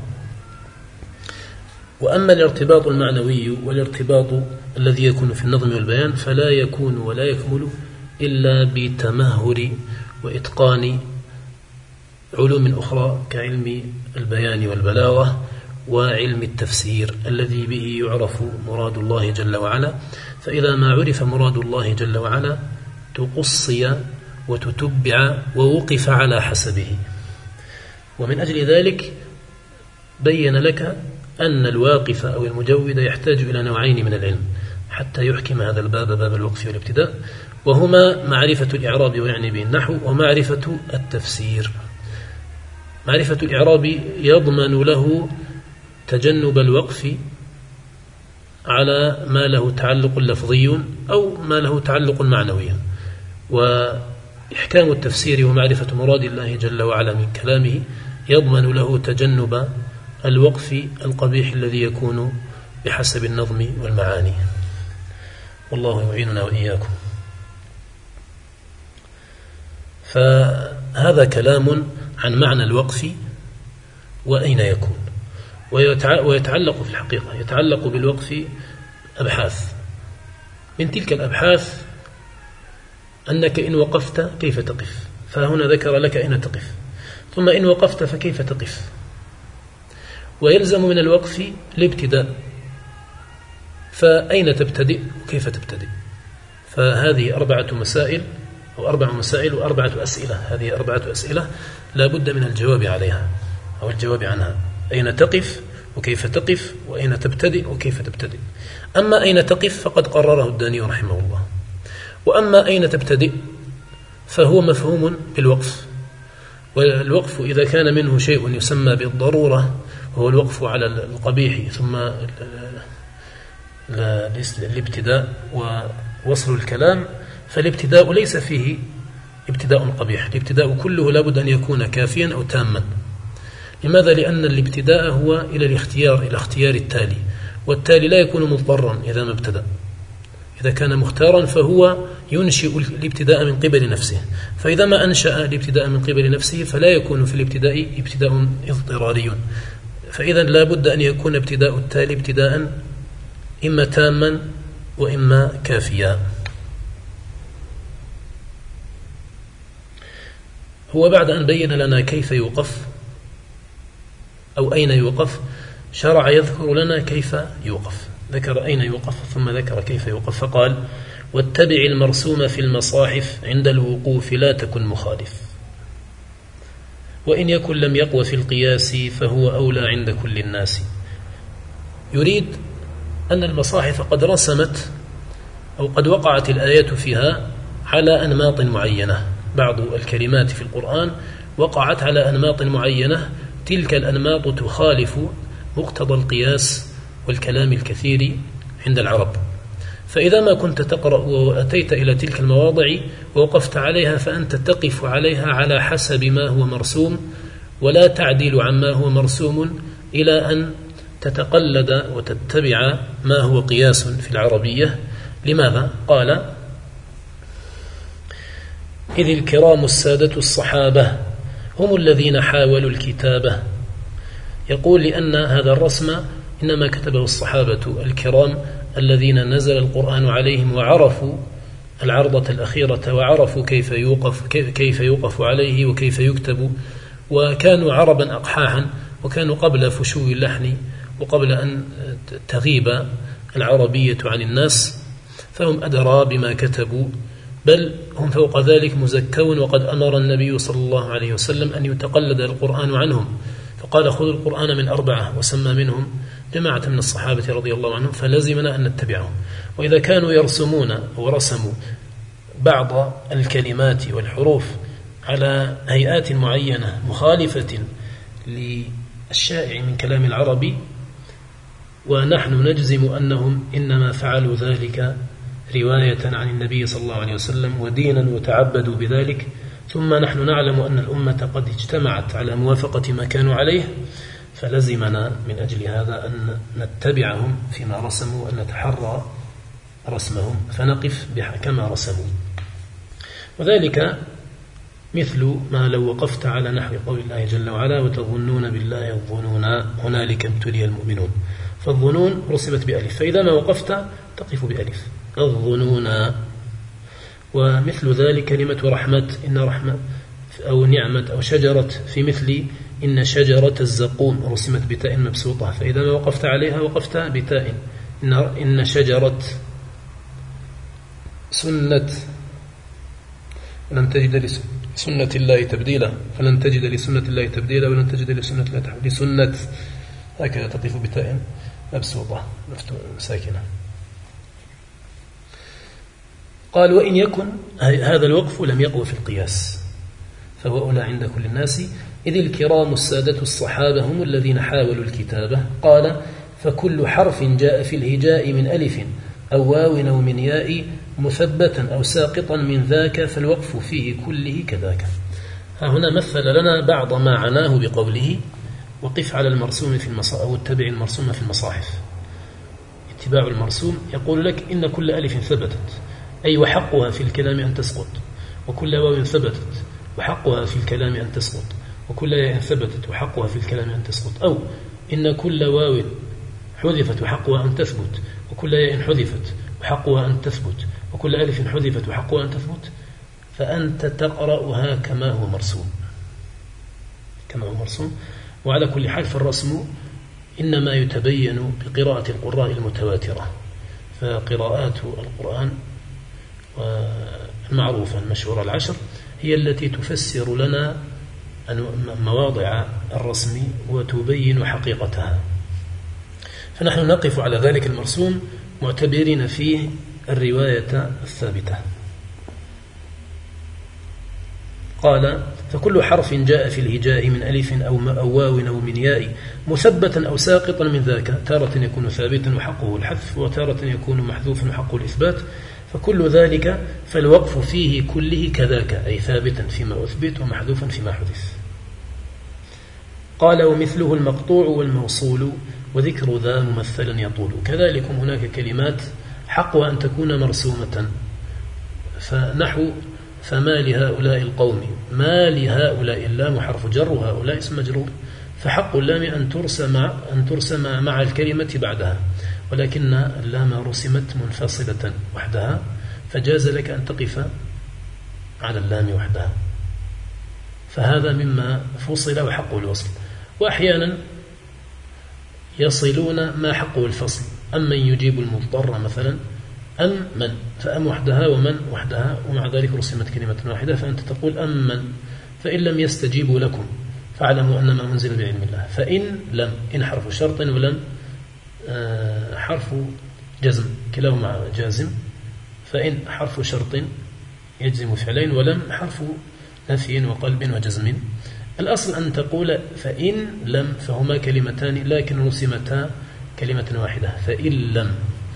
وأما الارتباط المعنوي والارتباط الذي يكون في النظم والبيان فلا يكون ولا يكمل إلا بتمهر وإتقان علوم أخرى كعلم البيان والبلاغة وعلم التفسير الذي به يعرف مراد الله جل وعلا. فإذا ما عرف مراد الله جل وعلا تقصي وتتبع ووقف على حسبه. ومن أجل ذلك بين لك أن الواقف أو المجود يحتاج إلى نوعين من العلم حتى يحكم هذا الباب، باب الوقف والابتداء، وهما معرفة الإعراب ويعني به النحو، ومعرفة التفسير. معرفة الإعراب يضمن له تجنب الوقف على ما له تعلق لفظي أو ما له تعلق معنوي. وإحكام التفسير ومعرفة مراد الله جل وعلا من كلامه يضمن له تجنب الوقف القبيح الذي يكون بحسب النظم والمعاني. والله يعيننا وإياكم. فهذا كلام عن معنى الوقف وأين يكون. ويتعلق في الحقيقة يتعلق بالوقف أبحاث. من تلك الأبحاث أنك إن وقفت كيف تقف، فهنا ذكر لك أين تقف، ثم إن وقفت فكيف تقف. ويلزم من الوقف الابتداء، فأين تبتدئ وكيف تبتدئ. فهذه أربع مسائل وأربعة أسئلة. هذه 4 أسئلة لا بد من الجواب عليها أو الجواب عنها. أين تقف وكيف تقف، وأين تبتدئ وكيف تبتدئ. أما أين تقف فقد قرره الداني رحمه الله، وأما أين تبتدئ فهو مفهوم بالوقف. والوقف إذا كان منه شيء يسمى بالضرورة وهو الوقف على القبيح ثم الابتداء ووصل الكلام، فالابتداء ليس فيه ابتداء قبيح. الابتداء كله لابد أن يكون كافيا أو تاما. لماذا؟ لأن الابتداء هو إلى اختيار التالي، والتالي لا يكون مضطرا إذا ما ابتدأ. إذا كان مختارا فهو ينشئ الابتداء من قبل نفسه، فإذا ما أنشأ الابتداء من قبل نفسه فلا يكون في الابتداء ابتداء اضطراري. فإذا لا بد أن يكون ابتداء التالي ابتداء إما تاما وإما كافيا. هو بعد أن بين لنا كيف يوقف أو أين يوقف شرع يذكر لنا كيف يوقف. ذكر أين يوقف ثم ذكر كيف يوقف، فقال: واتبع المرسوم في المصاحف عند الوقوف لا تكن مخالف، وإن يكن لم يقوى في القياس فهو أولى عند كل الناس. يريد أن المصاحف قد رسمت أو قد وقعت الآيات فيها على أنماط معينة. بعض الكلمات في القرآن وقعت على أنماط معينة، تلك الأنماط تخالف مقتضى القياس والكلام الكثير عند العرب. فإذا ما كنت تقرأ وأتيت إلى تلك المواضع ووقفت عليها فأنت تقف عليها على حسب ما هو مرسوم، ولا تعديل عما هو مرسوم إلى أن تتقلد وتتبع ما هو قياس في العربية. لماذا؟ قال: إذ الكرام السادة الصحابة هم الذين حاولوا الكتابة. يقول لأن هذا الرسم إنما كتبه الصحابة الكرام الذين نزل القرآن عليهم وعرفوا العرضة الأخيرة وعرفوا كيف يوقف عليه وكيف يكتب، وكانوا عربا أقحاحا، وكانوا قبل فشو اللحن وقبل أن تغيب العربية عن الناس، فهم أدرى بما كتبوا، بل هم فوق ذلك مزكون. وقد أمر النبي صلى الله عليه وسلم أن يتقلد القرآن عنهم، فقال: خذوا القرآن من 4، وسمى منهم جماعة من الصحابة رضي الله عنهم، فلزمنا أن نتبعهم. وإذا كانوا يرسمون ورسموا بعض الكلمات والحروف على هيئات معينة مخالفة للشائع من كلام العربي، ونحن نجزم أنهم إنما فعلوا ذلك رواية عن النبي صلى الله عليه وسلم ودينا وتعبدوا بذلك، ثم نحن نعلم أن الأمة قد اجتمعت على موافقة ما كانوا عليه، فلزمنا من أجل هذا أن نتبعهم فيما رسموا، وأن نتحرى رسمهم فنقف كما رسموا. وذلك مثل ما لو وقفت على نحو قول الله جل وعلا: وتظنون بالله الظنون هنالك ابتلي المؤمنون. فالظنون رسمت بألف، فإذا ما وقفت تقف بألف الظنون. ومثل ذلك كلمة رحمة، إن رحمة أو نعمة أو شجرة، في مثل إن شجرة الزقوم رسمت بتاء مبسوطة، فإذا ما وقفت عليها وقفت بتاء. إن شجرة سنة لن تجد لسنة الله تبديلا، فلن تجد لسنة الله تبديلا ولن تجد لسنة الله تحويلا. لسنة هكذا تقف بتاء مبسوطة ساكنة. قال: وإن يكن هذا الوقف لم يقوى في القياس فهو أولى عند كل الناس، إذ الكرام السادة الصحابة هم الذين حاولوا الكتابة. قال: فكل حرف جاء في الهجاء من ألف أو واو أو من ياء مثبتا أو ساقطا من ذاك فالوقف فيه كله كذاك. هنا مثل لنا بعض ما عناه بقوله وقف على المرسوم في المصاحف أو اتبع المرسوم في المصاحف. اتباع المرسوم يقول لك إن كل ألف ثبتت أي وحقها في الكلام أن تسقط، وكل واو ثبتت وحقها في الكلام أن تسقط، وكل ياء ثبتت وحقها في الكلام أن تسقط، أو إن كل واو حذفت وحقها أن تثبت، وكل ياء حذفت وحقها أن تثبت، وكل ألف حذفت وحقها أن تثبت، فأنت تقرأها كما هو مرسوم. وعلى كل حال فالرسم إنما يتبين بقراءة القراء المتواترة، فقراءات القرآن المعروفة المشهورة العشر هي التي تفسر لنا مواضع الرسم وتبين حقيقتها. فنحن نقف على ذلك المرسوم معتبرين فيه الرواية الثابتة. قال فكل حرف جاء في الهجاء من ألف أو واو أو من ياء مثبتا أو ساقطا من ذاك، تارة يكون ثابتا وحقه الحذف، وتارة يكون محذوفا وحقه الإثبات، فكل ذلك فالوقف فيه كله كذاك، أي ثابتا فيما أثبت ومحذوفا فيما حذف. قال ومثله المقطوع والموصول وذكر ذا ممثلا يطول. كذلك هناك كلمات حقها أن تكون مرسومة، فنحو فما لهؤلاء القوم، ما لهؤلاء اللام حرف جر وهؤلاء اسم مجرور، فحق اللام أن ترسم مع الكلمة بعدها، ولكن اللام رسمت منفصلة وحدها، فجاز لك أن تقف على اللام وحدها، فهذا مما فصل وحقه الوصل. وأحيانا يصلون ما حقه الفصل، أمن يجيب المضطر مثلا، أم من، فأم وحدها ومن وحدها، ومع ذلك رسمت كلمة واحدة، فأنت تقول أم من، فإن لم يستجيبوا لكم فاعلموا أن ما أنزل بعلم الله، فإن لم، إن حرف شرط ولم حرف جزم، كلاهما جازم، فإن حرف شرط يجزم فعلين، ولم حرف نفي وقلب وجزم. الأصل أن تقول فإن لم، فهما كلمتان لكن رسمتا كلمة واحدة، فإن لم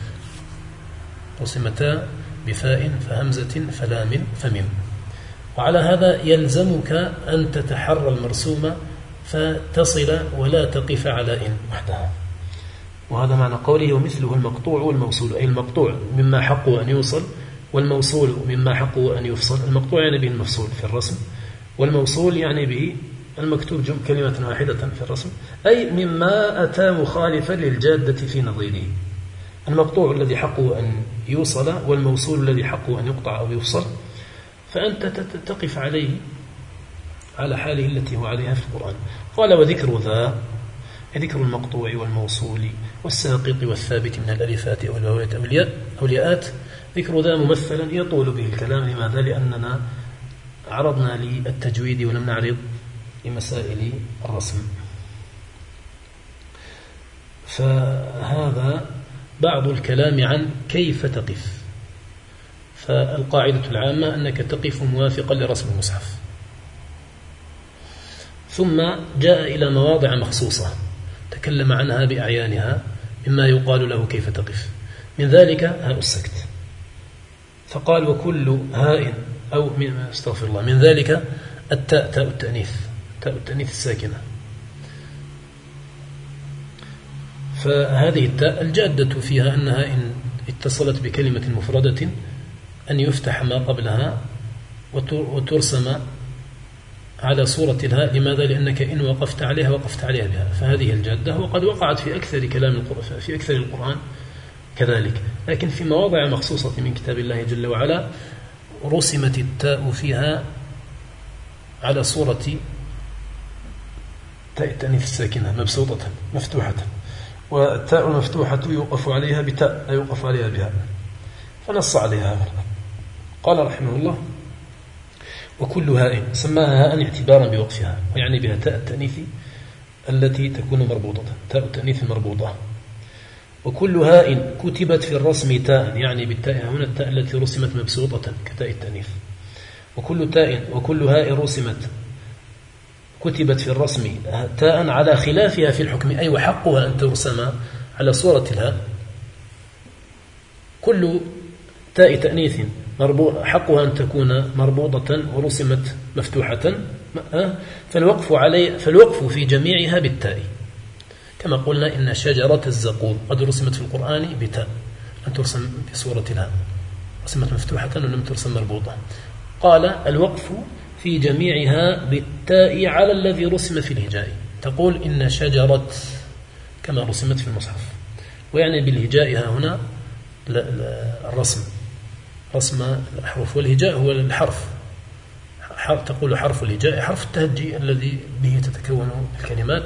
رسمتا بفاء فهمزة فلام فمم. وعلى هذا يلزمك أن تتحرى المرسومة فتصل ولا تقف على إن وحدها. وهذا معنى قوله ومثله المقطوع والموصول، أي المقطوع مما حقه أن يوصل، والموصول مما حقه أن يفصل. المقطوع يعني به المفصول في الرسم، والموصول يعني به المكتوب كلمة واحدة في الرسم، أي مما أتى مخالفا للجادة في نظيره. المقطوع الذي حقه أن يوصل، والموصول الذي حقه أن يقطع أو يفصل، فأنت تقف عليه على حاله التي هو عليها في القرآن. قال وذكر ذا، ذكر المقطوع والموصول والساقط والثابت من الألفات أو الواوات أو الياءات، ذكر ذا ممثلا يطول به الكلام. لماذا؟ لأننا عرضنا للتجويد ولم نعرض لمسائل الرسم. فهذا بعض الكلام عن كيف تقف. فالقاعدة العامة أنك تقف موافقا لرسم المصحف. ثم جاء إلى مواضع مخصوصة تكلم عنها بأعيانها مما يقال له كيف تقف، من ذلك هاء السكت، فقال وكل هاء أو استغفر الله، من ذلك التاء، تاء التأنيث الساكنة. فهذه التاء الجادة فيها أنها إن اتصلت بكلمة مفردة أن يفتح ما قبلها وترسم على صورة الهاء. لماذا؟ لأنك إن وقفت عليها وقفت عليها بها، فهذه الجادة، وقد وقعت في أكثر في أكثر القرآن كذلك. لكن في مواضع مخصوصة من كتاب الله جل وعلا رسمت التاء فيها على صورة تاء التأنيث الساكنة مبسوطة مفتوحة، والتاء المفتوحة يوقف عليها بتاء لا يوقف عليها بها، فنص عليها هذا. قال رحمه الله وكل هاء، سماها هاء اعتبارا بوقفها، ويعني بها تاء التأنيث التي تكون مربوطة، تاء التأنيث المربوطة. وكل هاء كتبت في الرسم تاء، يعني بالتاء هنا التاء التي رسمت مبسوطة كتاء التأنيث. وكل هاء رسمت كتبت في الرسم تاء على خلافها في الحكم، أي وحقها أن ترسم على صورة الهاء كل تاء تأنيث حقها أن تكون مربوطة ورسمت مفتوحة، فالوقف في جميعها بالتاء، كما قلنا إن شجرة الزقوم قد رسمت في القرآن بتاء لم ترسم بصورة الهاء، رسمت مفتوحة ولم ترسم مربوطة. قال الوقف في جميعها بالتاء على الذي رسم في الهجاء، تقول إن شجرة كما رسمت في المصحف، ويعني بالهجاء هنا رسم الأحرف، والهجاء هو الحرف، تقول حرف الهجاء حرف التهجي الذي به تتكون الكلمات،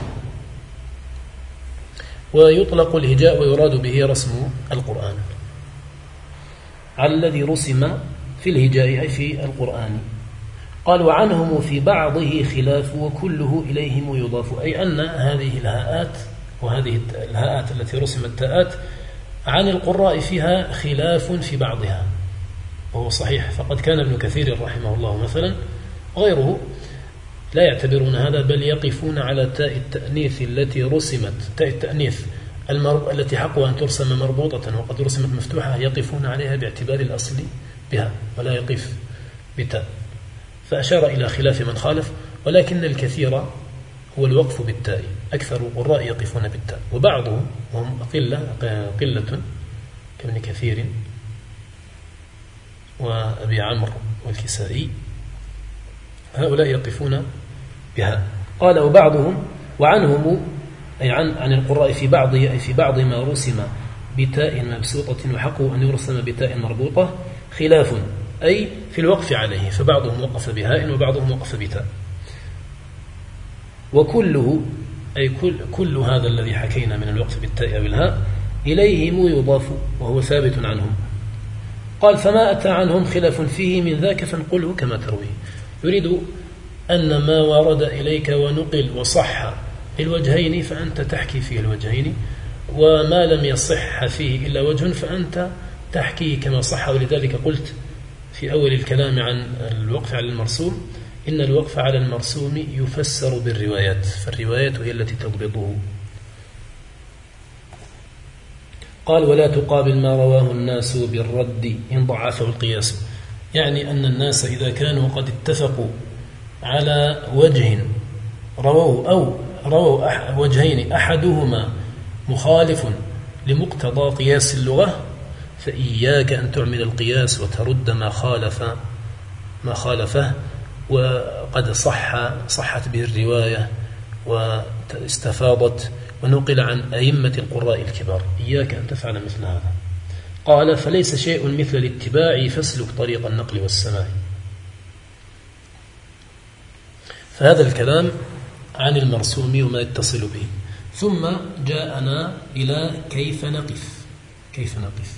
ويطلق الهجاء ويراد به رسم القرآن على الذي رسم في الهجاء أي في القرآن. قال وعنهم في بعضه خلاف وكله إليهم يضاف، أي أن هذه الهاءات وهذه الهاءات التي رسمت تاءات عن القراء فيها خلاف في بعضها، وهو صحيح، فقد كان ابن كثير رحمه الله مثلا غيره لا يعتبرون هذا، بل يقفون على تاء التأنيث التي رسمت، تاء التأنيث التي حقها أن ترسم مربوطة وقد رسمت مفتوحة، يقفون عليها باعتبار الأصل بها ولا يقف بتاء، فأشار إلى خلاف من خالف، ولكن الكثير هو الوقف بالتاء، أكثر القراء يقفون بالتاء، وبعضهم وهم قلة كابن كثير وأبي عمرو والكسائي هؤلاء يقفون بها. قال وبعضهم وعنهم أي عن القراء في بعض ما رسم بتاء مبسوطة وحقه أن يرسم بتاء مربوطة خلاف، أي في الوقف عليه، فبعضهم وقف بهاء وبعضهم وقف بتاء. وكله أي كل هذا الذي حكينا من الوقف بالتاء أو الهاء إليهم يضاف وهو ثابت عنهم. قال فما أتى عنهم خلاف فيه من ذاك فانقله كما ترويه، يريد أن ما ورد إليك ونقل وصح الوجهين فأنت تحكي فيه الوجهين، وما لم يصح فيه إلا وجه فأنت تحكي كما صح. ولذلك قلت في أول الكلام عن الوقف على المرسوم إن الوقف على المرسوم يفسر بالروايات، فالروايات هي التي تضبطه. قال ولا تقابل ما رواه الناس بالرد إن ضعفه القياس، يعني أن الناس إذا كانوا قد اتفقوا على وجه رووا أو رووا وجهين أحدهما مخالف لمقتضى قياس اللغة، فإياك أن تعمل القياس وترد ما خالفه وقد صحت به الرواية واستفاضت ونقل عن أئمة القراء الكبار، إياك أن تفعل مثل هذا. قال فليس شيء مثل الاتباع فاسلك طريق النقل والسماع. فهذا الكلام عن المرسوم وما يتصل به، ثم جاءنا إلى كيف نقف.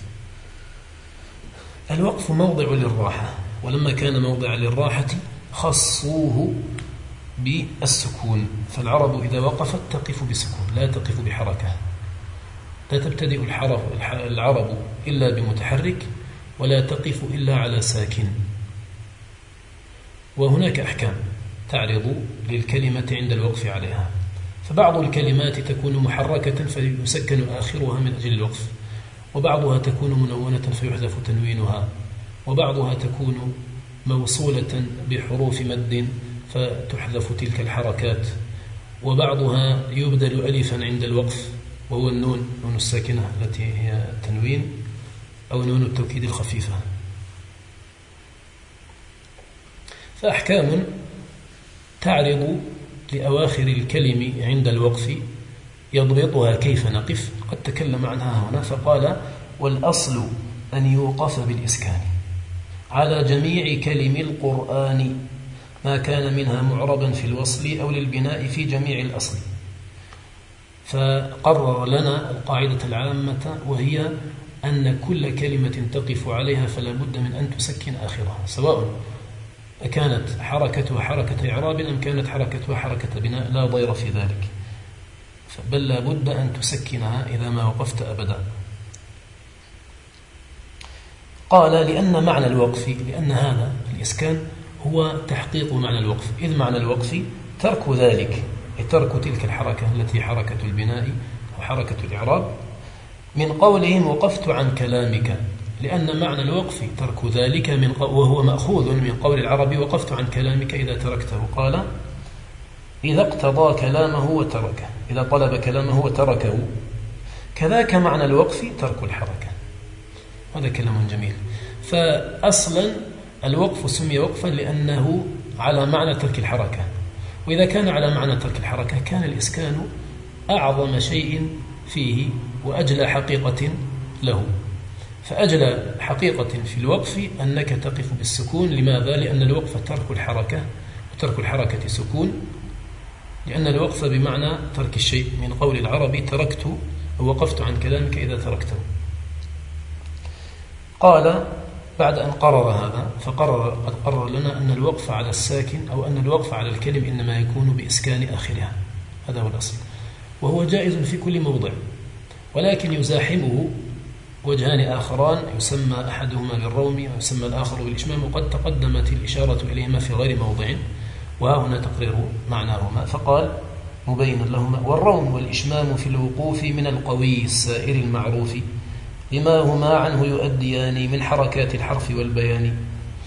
الوقف موضع للراحة، ولما كان موضع للراحة خصوه بالسكون، فالعرب إذا وقفت تقف بسكون لا تقف بحركة، لا تبتدئ العرب إلا بمتحرك ولا تقف إلا على ساكن. وهناك أحكام تعرض للكلمة عند الوقف عليها، فبعض الكلمات تكون محركة فيسكن آخرها من أجل الوقف، وبعضها تكون منونة فيحذف تنوينها، وبعضها تكون موصولة بحروف مد فتحذف تلك الحركات، وبعضها يبدل ألفا عند الوقف وهو نون الساكنة التي هي التنوين أو نون التوكيد الخفيفة. فأحكام تعرض لأواخر الكلم عند الوقف يضبطها كيف نقف، قد تكلم عنها هنا فقال والأصل أن يوقف بالإسكان على جميع كلم القرآن ما كان منها معربا في الوصل أو للبناء في جميع الأصل. فقرر لنا القاعدة العامة وهي أن كل كلمة تقف عليها فلا بد من أن تسكن آخرها، سواء كانت حركتها حركة إعراب أم كانت حركتها حركة بناء، لا ضير في ذلك، بل لا بد أن تسكنها إذا ما وقفت أبدا. قال لأن معنى الوقف، لأن هذا الإسكان هو تحقيق معنى الوقف، إذ معنى الوقف ترك ذلك، ترك تلك الحركة التي حركة البناء وحركة الإعراب من قولهم وقفت عن كلامك، لأن معنى الوقف ترك ذلك وهو مأخوذ من قول العربي وقفت عن كلامك إذا تركته. قال إذا اقتضى كلامه وتركه، إذا طلب كلامه وتركه، كذاك معنى الوقف ترك الحركة. هذا كلام جميل. فأصلا الوقف سمي وقفا لأنه على معنى ترك الحركة، وإذا كان على معنى ترك الحركة كان الإسكان أعظم شيء فيه وأجلى حقيقة له. فأجلى حقيقة في الوقف أنك تقف بالسكون. لماذا؟ لأن الوقف ترك الحركة، وترك الحركة سكون، لأن الوقف بمعنى ترك الشيء، من قول العربي تركت ووقفت عن كلامك إذا تركته. قال بعد أن قرر هذا قد قرر لنا أن الوقف على الساكن أو أن الوقف على الكلم إنما يكون بإسكان آخرها، هذا هو الأصل، وهو جائز في كل موضع، ولكن يزاحمه وجهان آخران، يسمى أحدهما بالروم ويسمى الآخر بالإشمام، وقد تقدمت الإشارة إليهما في غير موضع، وها هنا تقرير معناهما. فقال مبين لهما والروم والإشمام في الوقوف من القوي السائر المعروف لما هما عنه يؤديان من حركات الحرف والبيان.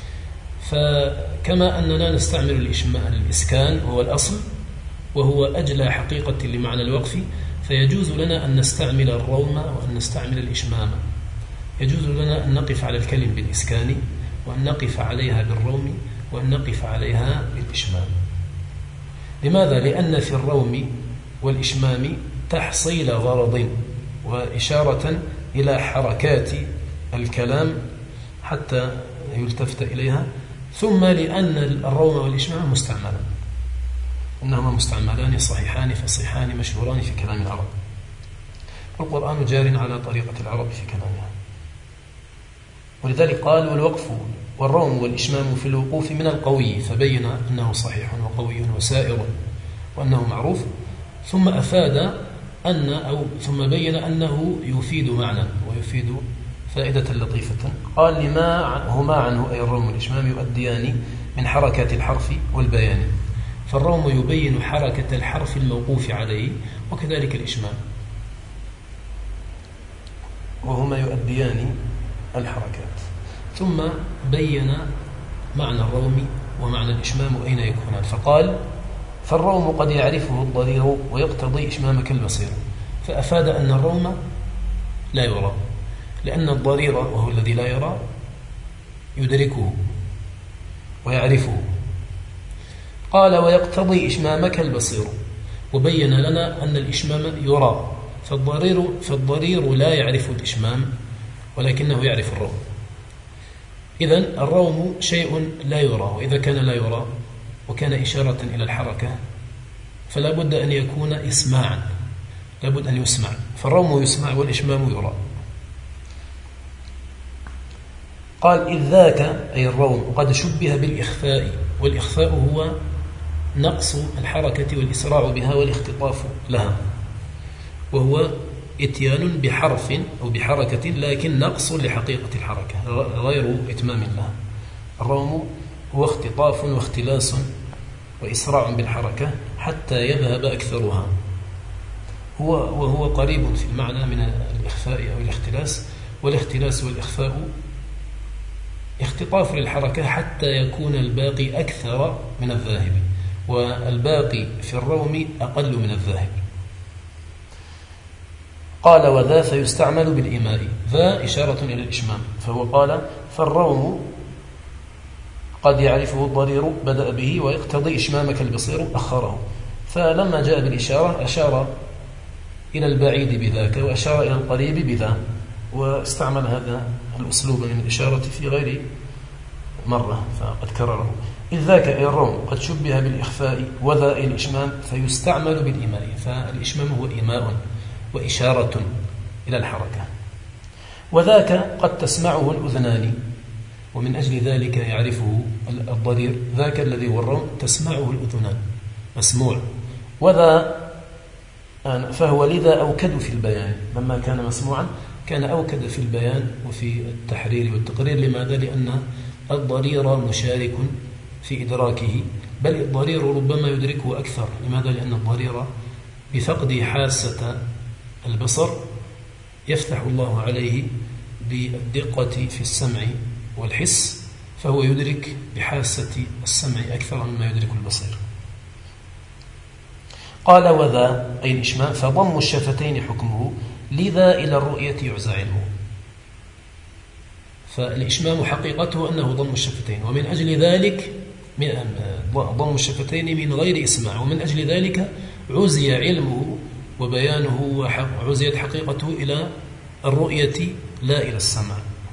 فكما أننا نستعمل الإسكان وهو الأصل وهو أجلى حقيقة لمعنى الوقف، فيجوز لنا أن نستعمل الروم وأن نستعمل الإشمام. يجوز لنا أن نقف على الكلم بالإسكان، وأن نقف عليها بالروم، وأن نقف عليها بالإشمام. لماذا؟ لأن في الروم والإشمام تحصيل غرض وإشارة إلى حركات الكلام حتى يلتفت إليها، ثم لأن الروم والإشمام مستعملان، إنهما مستعملان صحيحان فصيحان مشهوران في كلام العرب، والقرآن جار على طريقة العرب في كلامها. ولذلك قال والوقف والروم والإشمام في الوقوف من القوي، فبين أنه صحيح وقوي وسائر وأنه معروف، ثم أفاد ثم بين أنه يفيد معنى ويفيد فائدة لطيفة. قال لما هما عنه أي الروم والإشمام يؤديان من حركات الحرف والبيان، فالروم يبين حركة الحرف الموقوف عليه، وكذلك الإشمام، وهما يؤديان الحركات. ثم بين معنى الروم ومعنى الإشمام أين يكونان، فقال فالروم قد يعرفه الضرير ويقتضي إشمامك البصير، فأفاد أن الروم لا يرى، لأن الضرير وهو الذي لا يرى يدركه ويعرفه. قال ويقتضي إشمامك البصير، وبين لنا أن الإشمام يرى، فالضرير لا يعرف الإشمام ولكنه يعرف الروم. إذن الروم شيء لا يرى، وإذا كان لا يرى وكان إشارة إلى الحركة فلا بد أن يكون إسماعا، لا بد أن يسمع، فالروم يسمع والإشمام يرى. قال إذ ذاك أي الروم قد شبه بالإخفاء، والإخفاء هو نقص الحركة والإسراع بها والاختطاف لها، وهو إتيان بحرف أو بحركة لكن نقص لحقيقة الحركة غير إتمام لها. الروم هو اختطاف واختلاس وإسراع بالحركة حتى يذهب أكثرها، وهو قريب في المعنى من الإخفاء أو الاختلاس، والاختلاس والإخفاء اختطاف للحركة حتى يكون الباقي أكثر من الذاهب، والباقي في الروم أقل من الذاهب. قال وذا فيستعمل بالإيماء، ذا إشارة إلى الإشمام، فهو قال فالروم قد يعرفه الضرير بدأ به ويقتضي إشمامك البصير أخره، فلما جاء بالإشارة أشار إلى البعيد بذاك وأشار إلى القريب بذا، واستعمل هذا الأسلوب من الإشارة في غير مرة فقد كرره. إذ ذاك أي الروم قد شبه بالإخفاء وذا الإشمام فيستعمل بالإيماء، فالإشمام هو إيماء وإشارة إلى الحركة. وذاك قد تسمعه الأذنان، ومن أجل ذلك يعرفه الضرير، ذاك الذي هو الروم تسمعه الأذنان مسموع، وذا فهو لذا أوكد في البيان، لما كان مسموعا كان أوكد في البيان وفي التحرير والتقرير. لماذا؟ لأن الضرير مشارك في إدراكه، بل الضرير ربما يدركه أكثر. لماذا؟ لأن الضرير بفقد حاسة البصر يفتح الله عليه بالدقة في السمع والحس، فهو يدرك بحاسة السمع أكثر مما يدرك البصير. قال وذا أي الإشمام فضم الشفتين حكمه، لذا إلى الرؤية يعزى علمه. فالإشمام حقيقته أنه ضم الشفتين، ومن أجل ذلك ضم الشفتين من غير إسماع، ومن أجل ذلك عزي علمه وبيانه وعزيت حقيقته إلى الرؤية لا إلى السمع.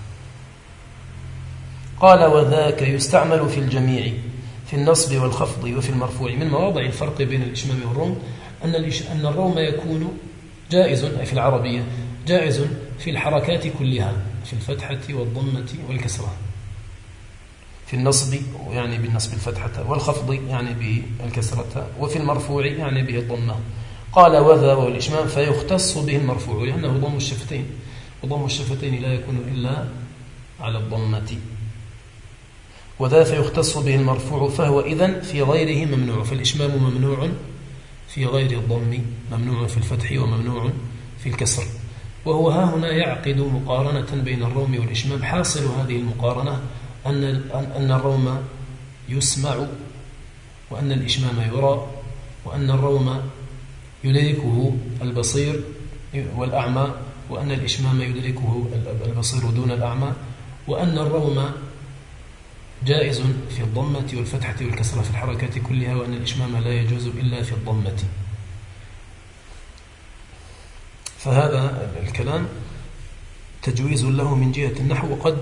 قال وذاك يستعمل في الجميع في النصب والخفض وفي المرفوع. من مواضع الفرق بين الإشمام والروم أن الروم يكون جائز أي في العربية جائز في الحركات كلها، في الفتحة والضمة والكسرة. في النصب يعني بالنصب الفتحة، والخفض يعني بالكسرة، وفي المرفوع يعني به الضمة. قال وذا والإشمام فيختص به المرفوع لأنه ضم الشفتين، وضم الشفتين لا يكون إلا على الضمة. وذا فيختص به المرفوع فهو إذن في غيره ممنوع. فالإشمام ممنوع في غير الضم، ممنوع في الفتح وممنوع في الكسر. وهو ها هنا يعقد مقارنة بين الروم والإشمام. حاصل هذه المقارنة أن الروم يسمع، وأن الإشمام يرى، وأن الروم يدركه البصير والأعمى، وأن الإشمام يدركه البصير دون الأعمى، وأن الروم جائز في الضمة والفتحة والكسرة في الحركات كلها، وأن الإشمام لا يجوز إلا في الضمة. فهذا الكلام تجويز له من جهة النحو، وقد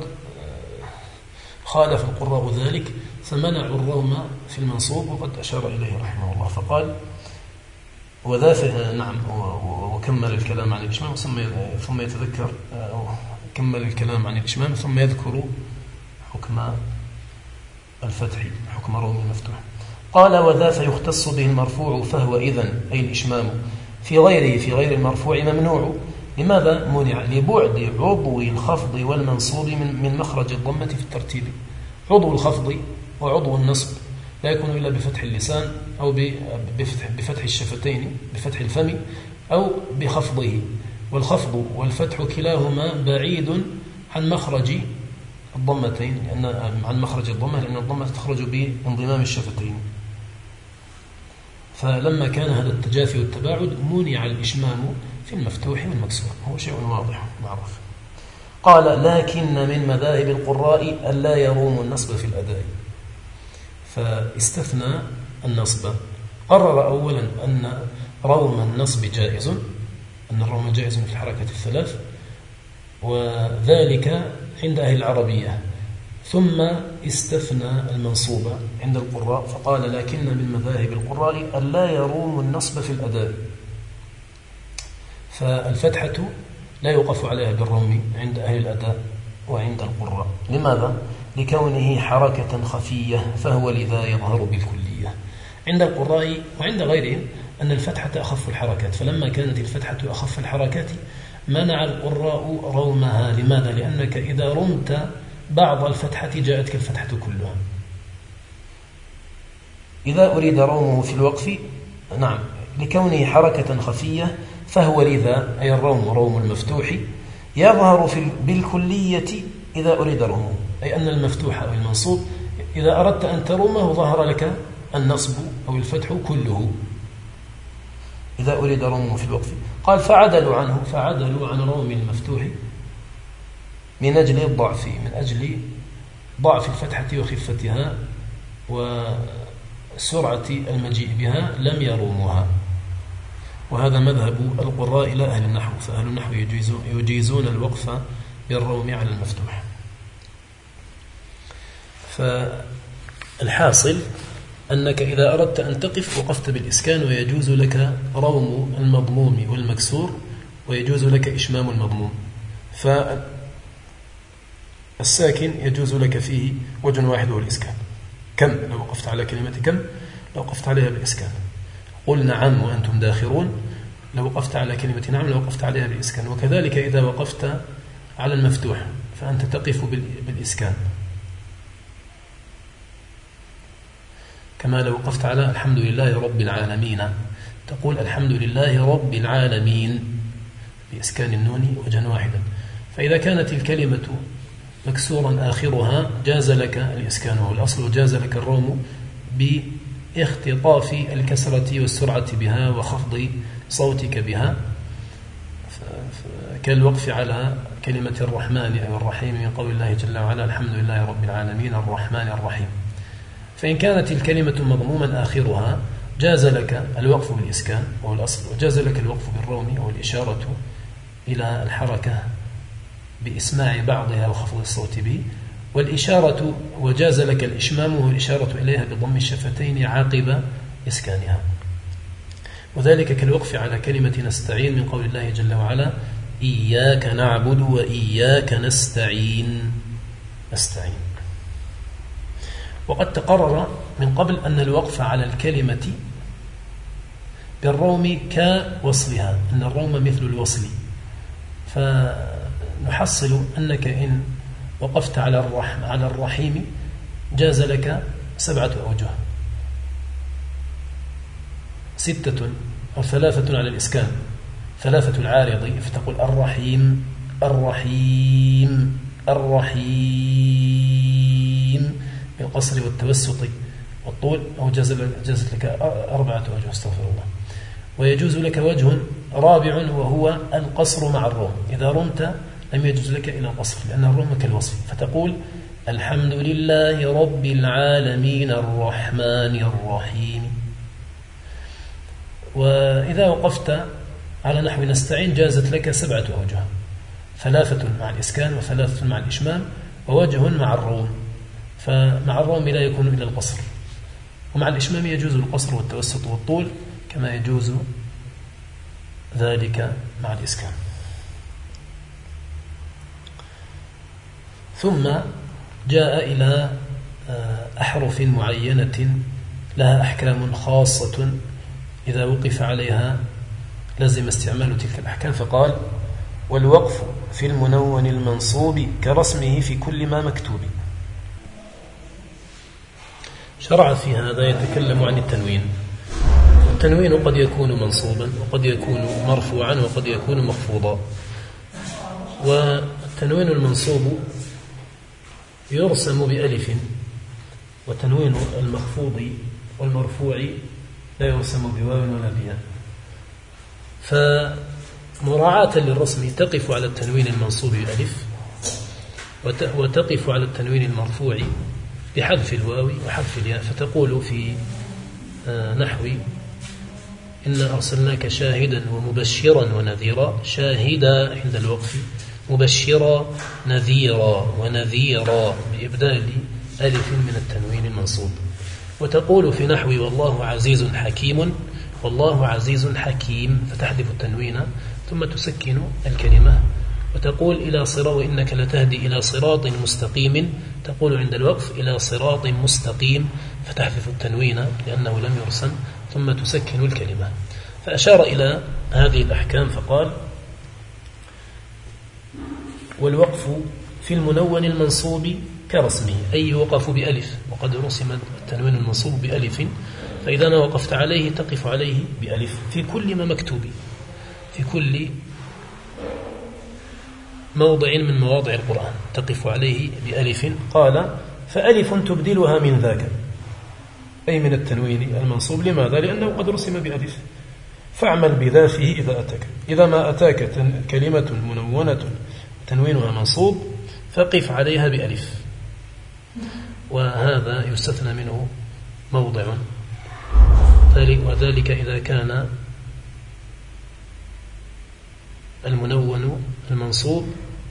خالف القراء ذلك فمنعوا الروم في المنصوب، وقد أشار إليه رحمه الله فقال وذا نعم، وكمل الكلام عن الإشمام ثم يتذكر كمل الكلام عن الإشمام ثم يذكر حكم الفتح، حكم روم المفتوح. قال وذا فيختص به المرفوع فهو إذن أي الإشمام في غيره في غير المرفوع ممنوع. لماذا منع؟ لبعد عضو الخفض والمنصوب من مخرج الضمة في الترتيب. عضو الخفض وعضو النصب لا يكون إلا بفتح اللسان أو بفتح الشفتين، بفتح الفم أو بخفضه. والخفض والفتح كلاهما بعيد عن مخرج الضمتين، عن مخرج الضمة، لأن الضمة تخرج بانضمام الشفتين. فلما كان هذا التجافي والتباعد منع الإشمام في المفتوح والمكسور، هو شيء واضح معروف. قال لكن من مذاهب القراء ألا يروم النصب في الأداء، فاستثنى النصب. قرر أولا أن روم النصب جائز، أن الروم جائز في الحركة الثلاث، وذلك عند أهل العربية. ثم استثنى المنصوب عند القراء فقال لكن من مذاهب القراء ألا يروم النصب في الأداء. فالفتحة لا يوقف عليها بالروم عند أهل الأداء وعند القراء. لماذا؟ لكونه حركة خفية، فهو لذا يظهر بالكلية عند القراء وعند غيرهم أن الفتحة أخف الحركات. فلما كانت الفتحة أخف الحركات منع القراء رومها. لماذا؟ لأنك إذا رمت بعض الفتحة جاءتك الفتحة كلها. إذا أريد رومه في الوقف نعم لكونه حركة خفية فهو لذا أي الروم روم المفتوح يظهر بالكلية إذا أريد رومه، أي أن المفتوح أو المنصوب إذا أردت أن ترومه ظهر لك النصب أو الفتح كله إذا أريد رومه في الوقف. قال فعدلوا عن روم المفتوح من أجل الضعف، من أجل ضعف الفتحة وخفتها وسرعة المجيء بها لم يروموها. وهذا مذهب القراء إلى أهل النحو، فأهل النحو يجيزون الوقف بالروم على المفتوح. فالحاصل أنك إذا أردت أن تقف وقفت بالإسكان، ويجوز لك روم المضموم والمكسور، ويجوز لك إشمام المضموم. فالساكن يجوز لك فيه وجه واحد هو الإسكان. كم لو وقفت على كلمة كم لو وقفت عليها بالإسكان. قل نعم وأنتم داخرون لو وقفت على كلمة نعم لو وقفت عليها بالإسكان. وكذلك إذا وقفت على المفتوح فأنت تقف بالإسكان، كما لو وقفت على الحمد لله رب العالمين تقول الحمد لله رب العالمين. بإسكان النون وجها واحدا. فإذا كانت الكلمة مكسورا آخرها جاز لك الإسكان وهو الأصل، وجاز لك الروم باختطاف الكسرة والسرعة بها وخفض صوتك بها، كالوقف على كلمة الرحمن أو الرحيم من قول الله جل وعلا الحمد لله رب العالمين الرحمن الرحيم. فإن كانت الكلمة مضموما آخرها جاز لك الوقف بالإسكان وهو الأصل، وجاز لك الوقف بالروم أو الإشارة إلى الحركة بإسماع بعضها وخفض الصوت به، والإشارة وجاز لك الإشمام وهو الإشارة إليها بضم الشفتين عقب إسكانها، وذلك كالوقف على كلمة نستعين من قول الله جل وعلا إياك نعبد وإياك نستعين. وقد تقرر من قبل أن الوقف على الكلمة بالروم كوصلها، أن الروم مثل الوصل، فنحصل أنك إن وقفت على الرحيم جاز لك 7 أوجه، 6 أو 3 على الإسكان، 3 العارض، فتقول الرحيم الرحيم الرحيم بالقصر والتوسط والطول، أو جازت لك 4 أوجه استغفر الله. ويجوز لك وجه رابع وهو القصر مع الروم، إذا رمت لم يجوز لك إلى القصر لأن الروم كالوصف، فتقول الحمد لله رب العالمين الرحمن الرحيم. وإذا وقفت على نحو نستعين جازت لك 7 أوجه، 3 مع الإسكان و3 مع الإشمام ووجه مع الروم، فمع الروم لا يكون إلا القصر، ومع الإشمام يجوز القصر والتوسط والطول كما يجوز ذلك مع الإسكان. ثم جاء إلى أحرف معينة لها أحكام خاصة إذا وقف عليها لازم استعمال تلك الأحكام، فقال والوقف في المنون المنصوب كرسمه في كل ما مكتوب. شرع في هذا يتكلم عن التنوين. التنوين قد يكون منصوبا وقد يكون مرفوعا وقد يكون مخفوضا، والتنوين المنصوب يرسم بألف، وتنوين المخفوض والمرفوع لا يرسم بواو ولا بياء. فمراعاة للرسم تقف على التنوين المنصوب بألف، وتقف على التنوين المرفوع بحذف الواو وحذف الياء، فتقول في نحو إنا أرسلناك شاهدا ومبشرا ونذيرا، شاهدا عند الوقف، مبشرا نذيرا ونذيرا بإبدال ألف من التنوين المنصوب. وتقول في نحو والله عزيز حكيم، والله عزيز حكيم، فتحذف التنوين ثم تسكن الكلمة، وتقول إلى صراط وإنك لتهدي إلى صراط مستقيم، تقول عند الوقف إلى صراط مستقيم، فتحذف التنوين لأنه لم يرسم ثم تسكن الكلمة. فأشار إلى هذه الأحكام فقال والوقف في المنون المنصوب كرسمه، أي يوقف بألف، وقد رسم التنوين المنصوب بألف، فإذا أنا وقفت عليه تقف عليه بألف في كل ما مكتوب، في كل موضع من مواضع القرآن تقف عليه بألف. قال فألف تبدلها من ذاك، أي من التنوين المنصوب. لماذا؟ لأنه قد رسم بألف، فاعمل بذا فيه إذا أتاك. إذا ما أتاك كلمة منونة تنوينها منصوب فقف عليها بألف، وهذا يستثنى منه موضع، وذلك إذا كان المنون المنصوب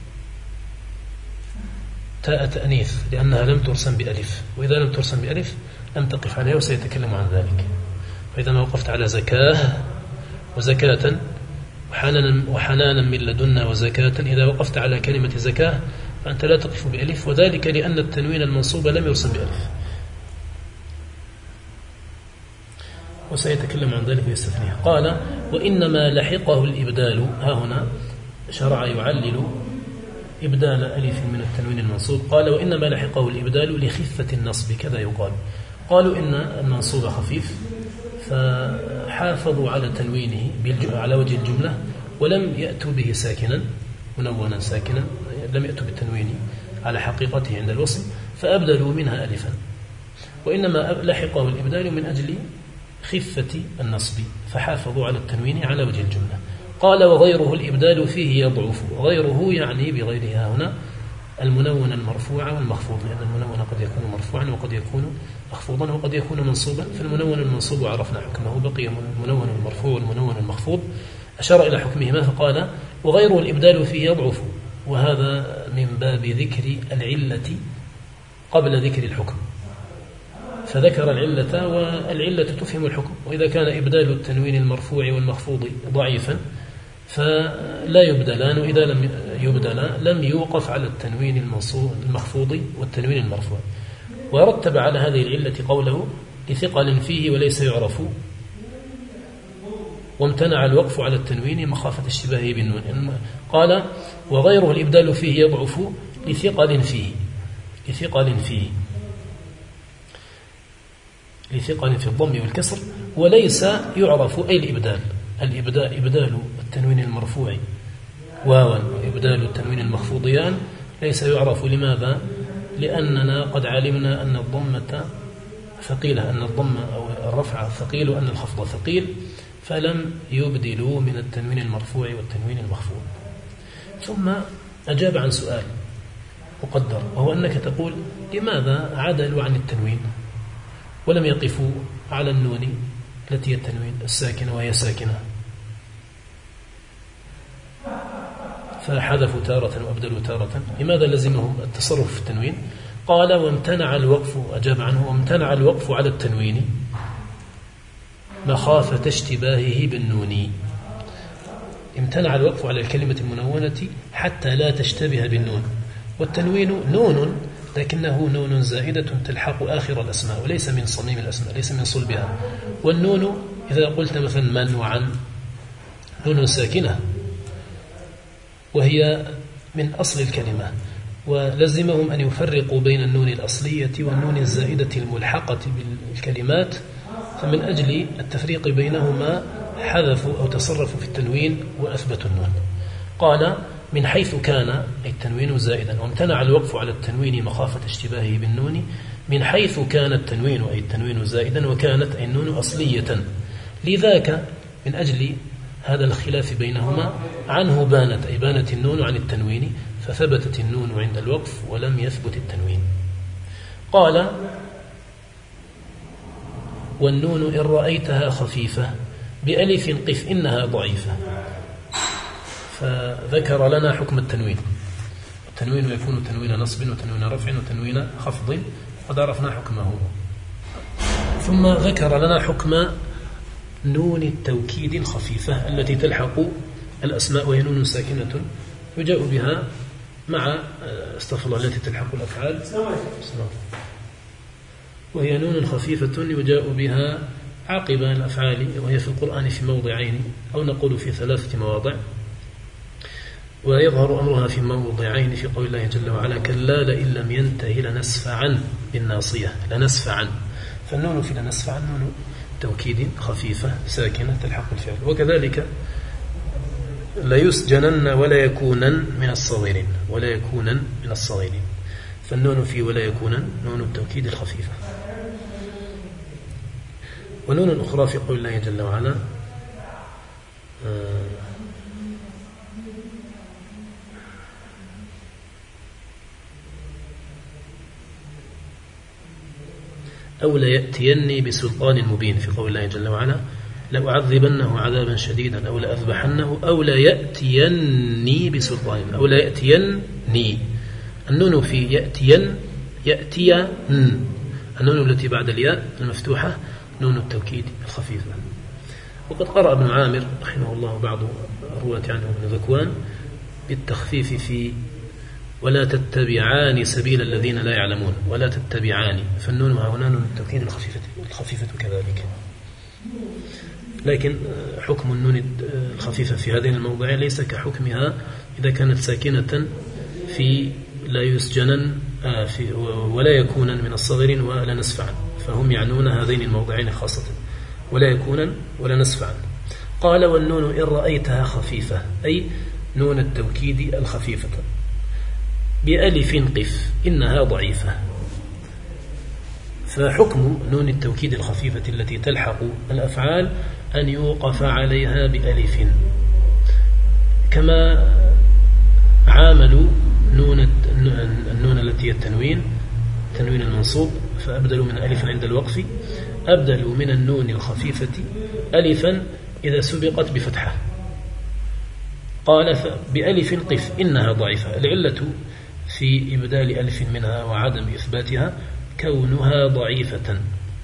تاء تأنيث لأنها لم ترسم بألف، وإذا لم ترسم بألف لم تقف عليها، وسيتكلم عن ذلك. فإذا ما وقفت على زكاة وزكاة وحنانا من لدنا وزكاة، إذا وقفت على كلمة زكاة فأنت لا تقف بألف، وذلك لأن التنوين المنصوب لم يرسم بألف، وسيتكلم عن ذلك ويستثنيه. قال وإنما لحقه الإبدال، ها هنا شرع يعلل إبدال ألف من التنوين المنصوب. قال وإنما لحقه الإبدال لخفة النصب، كذا يقال. قالوا إن المنصوب خفيف فحافظوا على تنوينه على وجه الجملة، ولم يأتوا به ساكنا منونا ساكنا، لم يأتوا بالتنوين على حقيقته عند الوصل، فأبدلوا منها ألفا، وإنما لحقه الإبدال من أجل خفة النصب، فحافظوا على التنوين على وجه الجملة. قال وغيره الإبدال فيه يضعف. غيره يعني بغيرها هنا المنون المرفوع والمخفوض، لأن المنون قد يكون مرفوعا وقد يكون مخفوضا وقد يكون منصوبا، فالمنون المنصوب عرفنا حكمه، بقي المنون المرفوع والمنون المخفوض، أشار إلى حكمهما فقال وغيره الإبدال فيه يضعف، وهذا من باب ذكر العلة قبل ذكر الحكم، فذكر العلة، والعلة تفهم الحكم. وإذا كان إبدال التنوين المرفوع والمخفوض ضعيفا فلا يبدلان، وإذا لم يبدلا لم يوقف على التنوين المخفوض والتنوين المرفوع. ورتب على هذه العلة قوله لثقل فيه وليس يعرف، وامتنع الوقف على التنوين مخافة اشتباهه بالنون. قال وغيره الإبدال فيه يضعف لثقل فيه، لثقل فيه، لثقل في الضم والكسر، وليس يعرف أي الإبدال. إبدال التنوين المرفوع واوا وإبدال التنوين المخفوضيان ليس يعرف. لماذا؟ لأننا قد علمنا أن الضمة ثقيلة، أن الضم أو الرفع ثقيل وأن الخفض ثقيل، فلم يبدلوا من التنوين المرفوع والتنوين المخفوض. ثم أجاب عن سؤال مقدر، وهو أنك تقول لماذا عدلوا عن التنوين ولم يقفوا على النون التي هي التنوين الساكنة وهي ساكنة، فحذفوا تارة وأبدلوا تارة، لماذا لزمهم التصرف في التنوين؟ قال وامتنع الوقف، أجاب عنه وامتنع الوقف على التنوين مخافة اشتباهه بالنون. امتنع الوقف على الكلمة المنونة حتى لا تشتبه بالنون، والتنوين نون لكنه نون زائدة تلحق آخر الأسماء وليس من صميم الأسماء، ليس من صلبها. والنون إذا قلت مثلا من وعن نون ساكنة وهي من أصل الكلمة، ولزمهم أن يفرقوا بين النون الأصلية والنون الزائدة الملحقة بالكلمات، فمن أجل التفريق بينهما حذفوا أو تصرفوا في التنوين وأثبتوا النون. قال من حيث كان التنوين زائدا، وامتنع الوقف على التنوين مخافة اشتباهه بالنون، من حيث كان التنوين أي التنوين زائدا وكانت أي النون أصلية، لذاك من أجل هذا الخلاف بينهما عنه بانت، أي بانت النون عن التنوين، فثبتت النون عند الوقف ولم يثبت التنوين. قال والنون إن رأيتها خفيفة بألف قف إنها ضعيفة، فذكر لنا حكم التنوين. التنوين يكون تنوين نصب وتنوين رفع وتنوين خفض، قد عرفنا حكمه. ثم ذكر لنا حكم نون التوكيد الخفيفة التي تلحق الأسماء، وهي نون ساكنة يجاء بها مع استغفر الله التي تلحق الأفعال، وهي نون خفيفة يجاء بها عقب الأفعال، وهي في القرآن في موضعين أو نقول في 3 مواضع، ويظهر أمرها في موضعين في قول الله جل وعلا كلا لئن لم ينتهي لنسفعا بالناصية، لنسفعا، فالنون في لنسفعا نون توكيد خفيفة ساكنة تلحق الفعل. وكذلك لا يسجنن ولا يكونن من الصغيرين، ولا يكونن من الصغيرين، فالنون في ولا يكونن نون التوكيد الخفيفة. ونون أخرى في قول الله جل وعلا أو ليأتيني بسلطان مبين، في قول الله جل وعلا لأعذبنه عذابا شديدا أو لأذبحنه أو ليأتيني بسلطان، أو ليأتيني. النون في يأتين يأتي، النون التي بعد الياء المفتوحة نون التوكيد الخفيفة. وقد قرأ ابن عامر رحمه الله بعض رواة عنه ابن ذكوان بالتخفيف في ولا تتبعان سبيل الذين لا يعلمون، ولا تتبعان، فالنون هنا نون التوكيد الخفيفة كذلك. لكن حكم النون الخفيفة في هذين الموضعين ليس كحكمها إذا كانت ساكنة في لا يسجنن ولا يكونن من الصغيرين ولا نسفعا، فهم يعنون هذين الموضعين خاصة، ولا يكونن ولا نسفعا. قال والنون إن رأيتها خفيفة، أي نون التوكيد الخفيفة، بألف قف إنها ضعيفة. فحكم نون التوكيد الخفيفة التي تلحق الأفعال أن يوقف عليها بألف، كما عاملوا النون التي هي التنوين المنصوب، فأبدلوا من ألف عند الوقف، أبدلوا من النون الخفيفة ألفا إذا سبقت بفتحة. قال بألف قف إنها ضعيفة، العلة في إبدال ألف منها وعدم إثباتها كونها ضعيفة.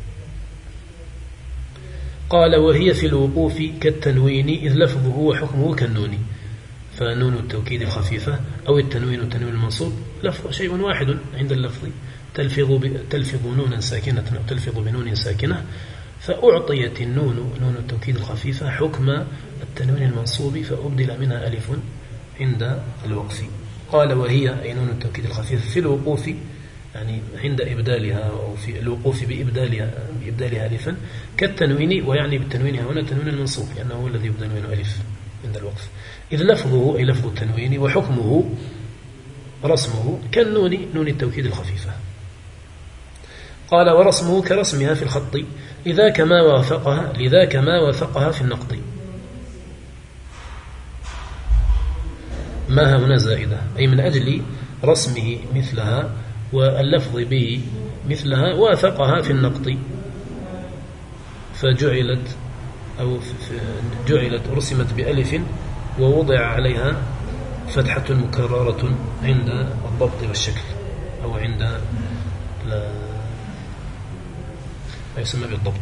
قال وهي في الوقوف كالتنوين إذ لفظه وحكمه كالنون، فنون التوكيد الخفيفة أو التنوين المنصوب لفظ شيء واحد عند اللفظ، تلفظ نونا ساكنة أو تلفظ بنون ساكنة، فأعطيت نون التوكيد الخفيفة حكم التنوين المنصوب فأبدل منها ألف عند الوقف. قال وهي أي نون التوكيد الخفيفة في الوقوف، يعني عند إبدالها أو في الوقوف بإبدالها ألفا كالتنوين، ويعني بالتنوين هنا التنوين المنصوب لأنه هو الذي يبدل منه ألف عند الوقف، إذ لفظه أي لفظ التنوين وحكمه رسمه كالنون نون التوكيد الخفيفة. قال ورسمه كرسمها في الخط لذاك ما وافقها في النقط. ما هنا زائدة أي من أجل رسمه مثلها واللفظ به مثلها وافقها في النقط، فجعلت رسمت بألف ووضع عليها فتحة مكررة عند الضبط والشكل أو عند ما يسمى بالضبط.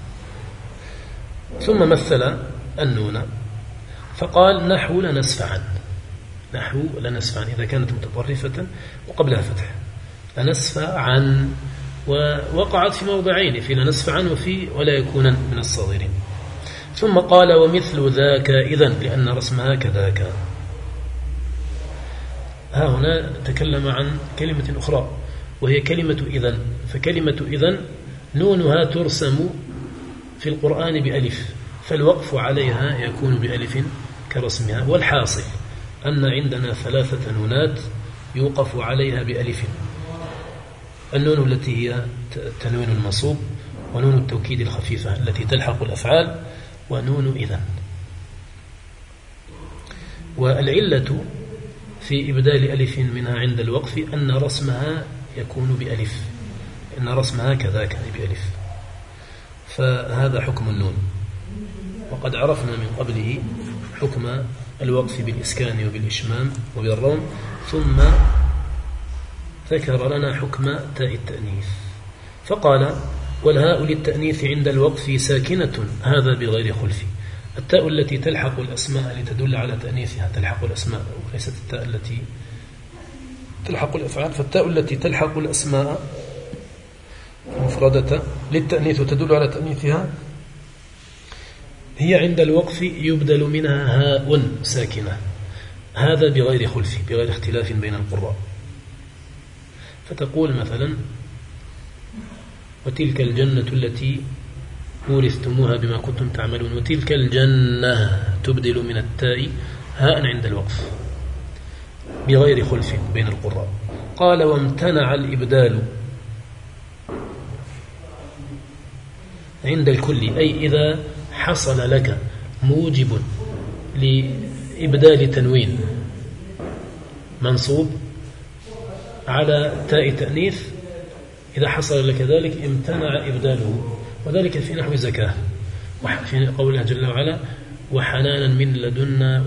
ثم مثل النون فقال نحو لنسفعا إذا كانت متطرفة وقبلها فتح، لنسفعا، ووقعت في موضعين، في لنسفعا وفي ولا يكونن من الصاغرين. ثم قال ومثل ذاك إذن لأن رسمها كذاك. ها هنا تكلم عن كلمة أخرى وهي كلمة إذن، فكلمة إذن نونها ترسم في القرآن بألف، فالوقف عليها يكون بألف كرسمها. والحاصل أن عندنا 3 نونات يوقف عليها بألف: النون التي هي التنوين المنصوب، ونون التوكيد الخفيفة التي تلحق الأفعال، ونون إذن. والعلة في إبدال ألف منها عند الوقف أن رسمها يكون بألف، إن رسمها كذاك بألف، فهذا حكم النون. وقد عرفنا من قبله حكم الوقف بالإسكان وبالإشمام وبالروم، ثم ذكر لنا حكم تاء التأنيث فقال والهاء للتأنيث عند الوقف ساكنة، هذا بغير خلف. التاء التي تلحق الأسماء لتدل على تأنيثها تلحق الأسماء وليست التاء التي تلحق الأفعال، فالتاء التي تلحق الأسماء مفردة للتأنيث وتدل على تأنيثها هي عند الوقف يبدل منها هاء ساكنة، هذا بغير خلف، بغير اختلاف بين القراء. فتقول مثلا وتلك الجنة التي ورثتموها بما كنتم تعملون، وتلك الجنة تبدل من التاء هاء عند الوقف بغير خلف بين القراء. قال وامتنع الإبدال عند الكل، أي إذا حصل لك موجب لإبدال تنوين منصوب على تاء تأنيث، إذا حصل لك ذلك امتنع إبداله، وذلك في نحو زكاة، وفي قوله جل وعلا وحنانا من لدنا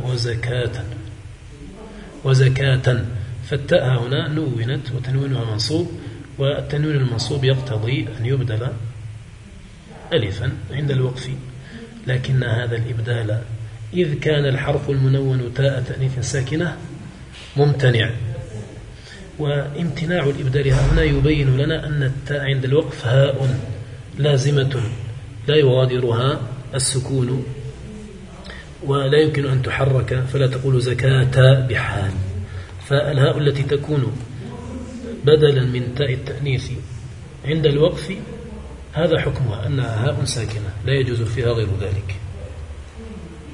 وزكاة، فالتاء هنا نونت وتنوينها منصوب، والتنوين المنصوب يقتضي أن يبدل ألفا عند الوقف، لكن هذا الإبدال إذ كان الحرف المنون تاء تأنيث ساكنة ممتنع، وامتناع الإبدال هنا يبين لنا أن التاء عند الوقف هاء لازمة لا يغادرها السكون ولا يمكن أن تحرك، فلا تقول زكاة بحال. فالهاء التي تكون بدلا من تاء التأنيث عند الوقف هذا حكمها أنها هاء ساكنة لا يجوز فيها غير ذلك.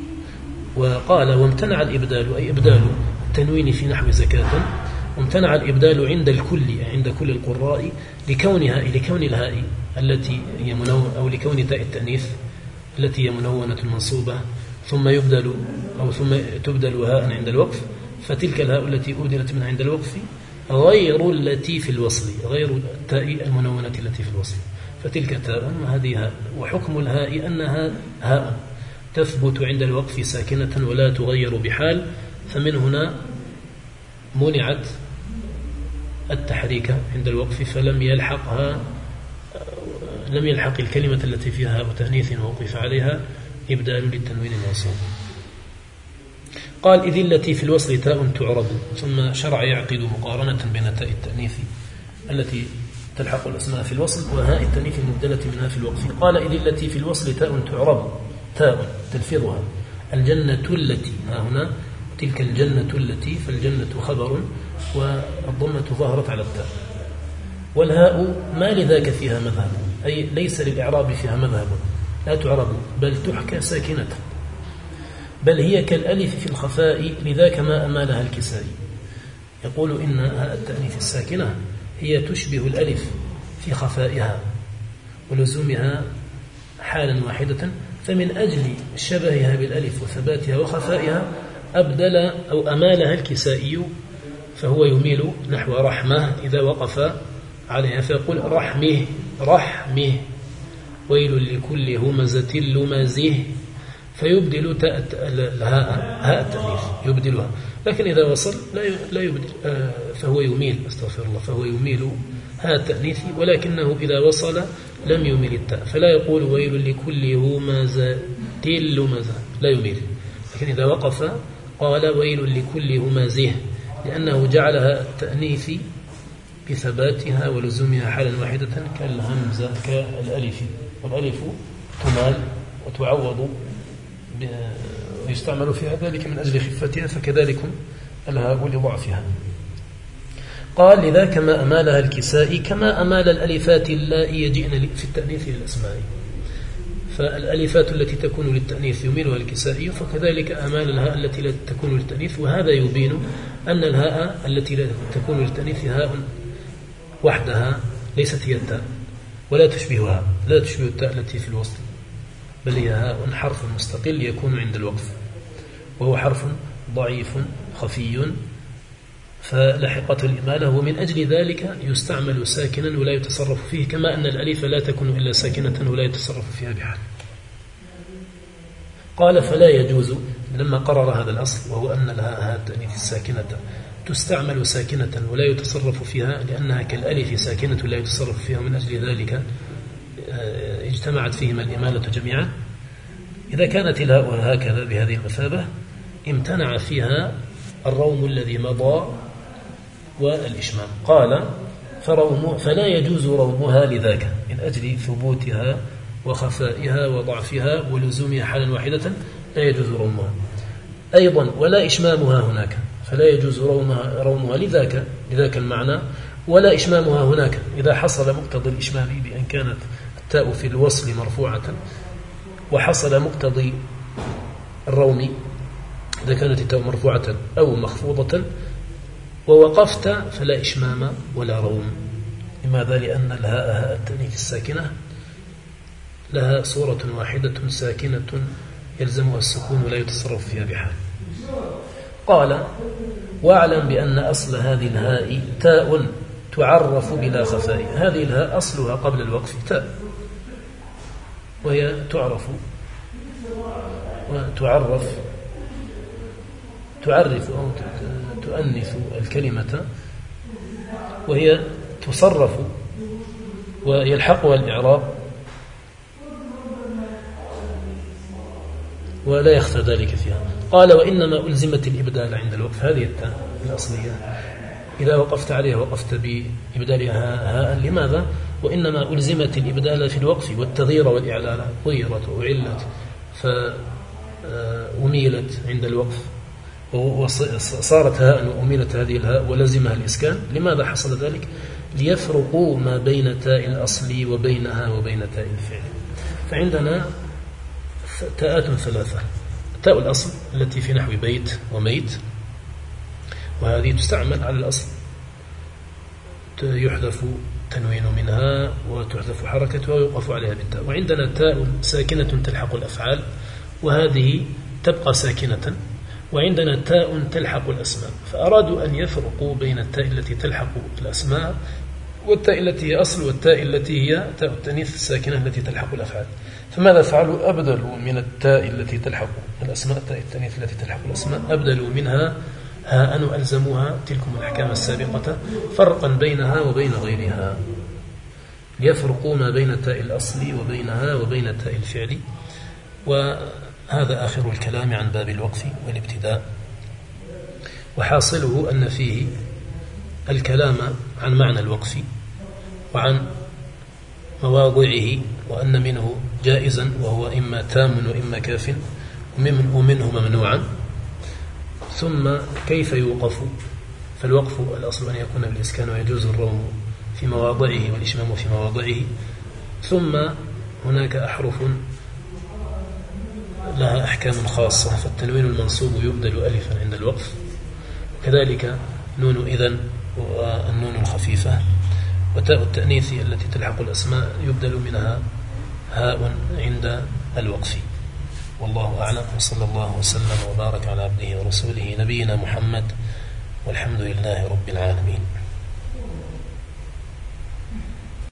وقال وامتنع الإبدال، أي إبدال التنوين في نحو زكاة، وامتنع الإبدال عند الكل، عند كل القراء، لكون الهاء التي هي منونة، أو لكون تاء التأنيث التي هي منونة منصوبة ثم يبدل أو ثم تبدل هاء عند الوقف، فتلك الهاء التي أبدلت منها عند الوقف غير التي في الوصل، غير التاء المنونة التي في الوصل، فتلك تاء وهذه هاء. وحكم الهاء أنها هاء تثبت عند الوقف ساكنة ولا تغير بحال، فمن هنا منعت التحريك عند الوقف، فلم يلحق الكلمة التي فيها هاء تأنيث ووقف عليها إبدال للتنوين الموصول. قال إذ التي في الوصل تاء تعرب، ثم شرع يعقد مقارنة بين تاء التأنيث التي تلحق الأسماء في الوصل وهاء التأنيث المبدلة منها في الوقف. قال إذ التي في الوصل تاء تعرب، تاء تلفظها الجنة التي، ها هنا تلك الجنة التي، فالجنة خبر والضمة ظهرت على التاء، والهاء ما لذاك فيها مذهب، أي ليس للإعراب فيها مذهب، لا تعرب بل تحكى ساكنة، بل هي كالألف في الخفاء لذاك ما أمالها الكسائي. يقول إن هاء التأنيث الساكنة هي تشبه الألف في خفائها ولزومها حالا واحدة، فمن أجل شبهها بالألف وثباتها وخفائها أبدل أو أمالها الكسائي، فهو يميل نحو رحمة إذا وقف عليها، فيقول رحمه رحمه، ويل لكل همزة لمزه، فيبدل هاء التأنيث يبدلها، لكن إذا وصل لا يبدل، فهو يميل، استغفر الله، فهو يميل هاء التأنيث، ولكنه إذا وصل لم يميل التاء، فلا يقول ويل لكل همزة لمزه، لا يميل، لكن إذا وقف قال ويل لكل همزه، لأنه جعلها التأنيث بثباتها ولزومها حالا واحدة كالهمزة كالألف، والألف تمال وتعوض ويستعمل فيها ذلك من أجل خفتها، فكذلك الهاء لضعفها. قال لذاك ما أمالها الكسائي كما أمال الألفات اللائي يجئن في التأنيث للأسماء، فالألفات التي تكون للتأنيث يميلها الكسائي، فكذلك أمال الهاء التي لا تكون للتأنيث، وهذا يبين أن الهاء التي لا تكون للتأنيث هاء وحدها ليست هي التاء، ولا تشبهها، لا تشبه التاء التي في الوسط، بل هي هاء حرف مستقل يكون عند الوقف، وهو حرف ضعيف خفي فلحقته الإمالة، ومن أجل ذلك يستعمل ساكنا ولا يتصرف فيه، كما أن الألف لا تكون إلا ساكنة ولا يتصرف فيها بحال. قال فلا يجوز، لما قرر هذا الأصل وهو أن هاء التأنيث الساكنة تستعمل ساكنة ولا يتصرف فيها، لأنها كالألف ساكنة لا يتصرف فيها، من أجل ذلك اجتمعت فيهما الإمالة جميعا. إذا كانت الهاء هكذا بهذه المثابة امتنع فيها الروم الذي مضى والإشمام. قال فلا يجوز رومها لذاك، من أجل ثبوتها وخفائها وضعفها ولزومها حالا واحدة لا يجوز رومها. أيضا ولا إشمامها هناك، فلا يجوز رومها لذاك المعنى، ولا إشمامها هناك إذا حصل مقتضى الإشمام بأن كانت التاء في الوصل مرفوعة، وحصل مقتضي الروم إذا كانت التاء مرفوعة أو مخفوضة، ووقفت فلا إشمام ولا روم. لماذا؟ لأن هاء التأنيث الساكنة لها صورة واحدة ساكنة يلزمها السكون ولا يتصرف فيها بحال. قال واعلم بأن أصل هذه الهاء تاء تعرف بلا خفاء. هذه الهاء أصلها قبل الوقف تاء، وهي تعرف أو تؤنث الكلمة، وهي تصرف ويلحقها الإعراب ولا يخفى ذلك فيها. قال وإنما ألزمت الإبدال عند الوقف، هذه التاء الأصلية إذا وقفت عليها وقفت بإبدالها هاء. لماذا؟ وإنما ألزمت الإبدال في الوقف والتغيير والإعلال، غيرت وعلت فأميلت عند الوقف، وصارت هاء وأميلت هذه الهاء ولزمها الإسكان. لماذا حصل ذلك؟ ليفرقوا ما بين تاء الأصل وبينها وبين تاء الفعل. فعندنا تاءات ثلاثة: تاء الأصل التي في نحو بيت وميت، وهذه تستعمل على الأصل، يحذف تنوين منها وتحذف حركتها ويوقف عليها بالتاء. وعندنا تاء ساكنة تلحق الأفعال، وهذه تبقى ساكنة. وعندنا تاء تلحق الأسماء، فأرادوا أن يفرقوا بين التاء التي تلحق الأسماء والتاء التي هي أصل، والتاء التي هي تاء التأنيث الساكنة التي تلحق الأفعال. فماذا فعلوا؟ أبدلوا من التاء التي تلحق الأسماء، تاء التأنيث التي تلحق الأسماء، أبدلوا منها هاء وألزموها تلكم الأحكام السابقة فرقا بينها وبين غيرها، ليفرقوا ما بين التاء الأصل وبينها وبين التاء الفعل. وهذا آخر الكلام عن باب الوقف والابتداء، وحاصله أن فيه الكلام عن معنى الوقف وعن مواضعه، وأن منه جائزا وهو إما تام وإما كاف، ومنه ممنوعا. ثم كيف يوقف؟ فالوقف الأصل أن يكون بالإسكان، ويجوز الروم في مواضعه والإشمام في مواضعه. ثم هناك أحرف لها أحكام خاصة، فالتنوين المنصوب يبدل ألفا عند الوقف، وكذلك نون إذن والنون الخفيفة. وتاء التأنيث التي تلحق الأسماء يبدل منها هاء عند الوقف. والله أعلم، وصلى الله وسلم وبارك على عبده ورسوله نبينا محمد، والحمد لله رب العالمين.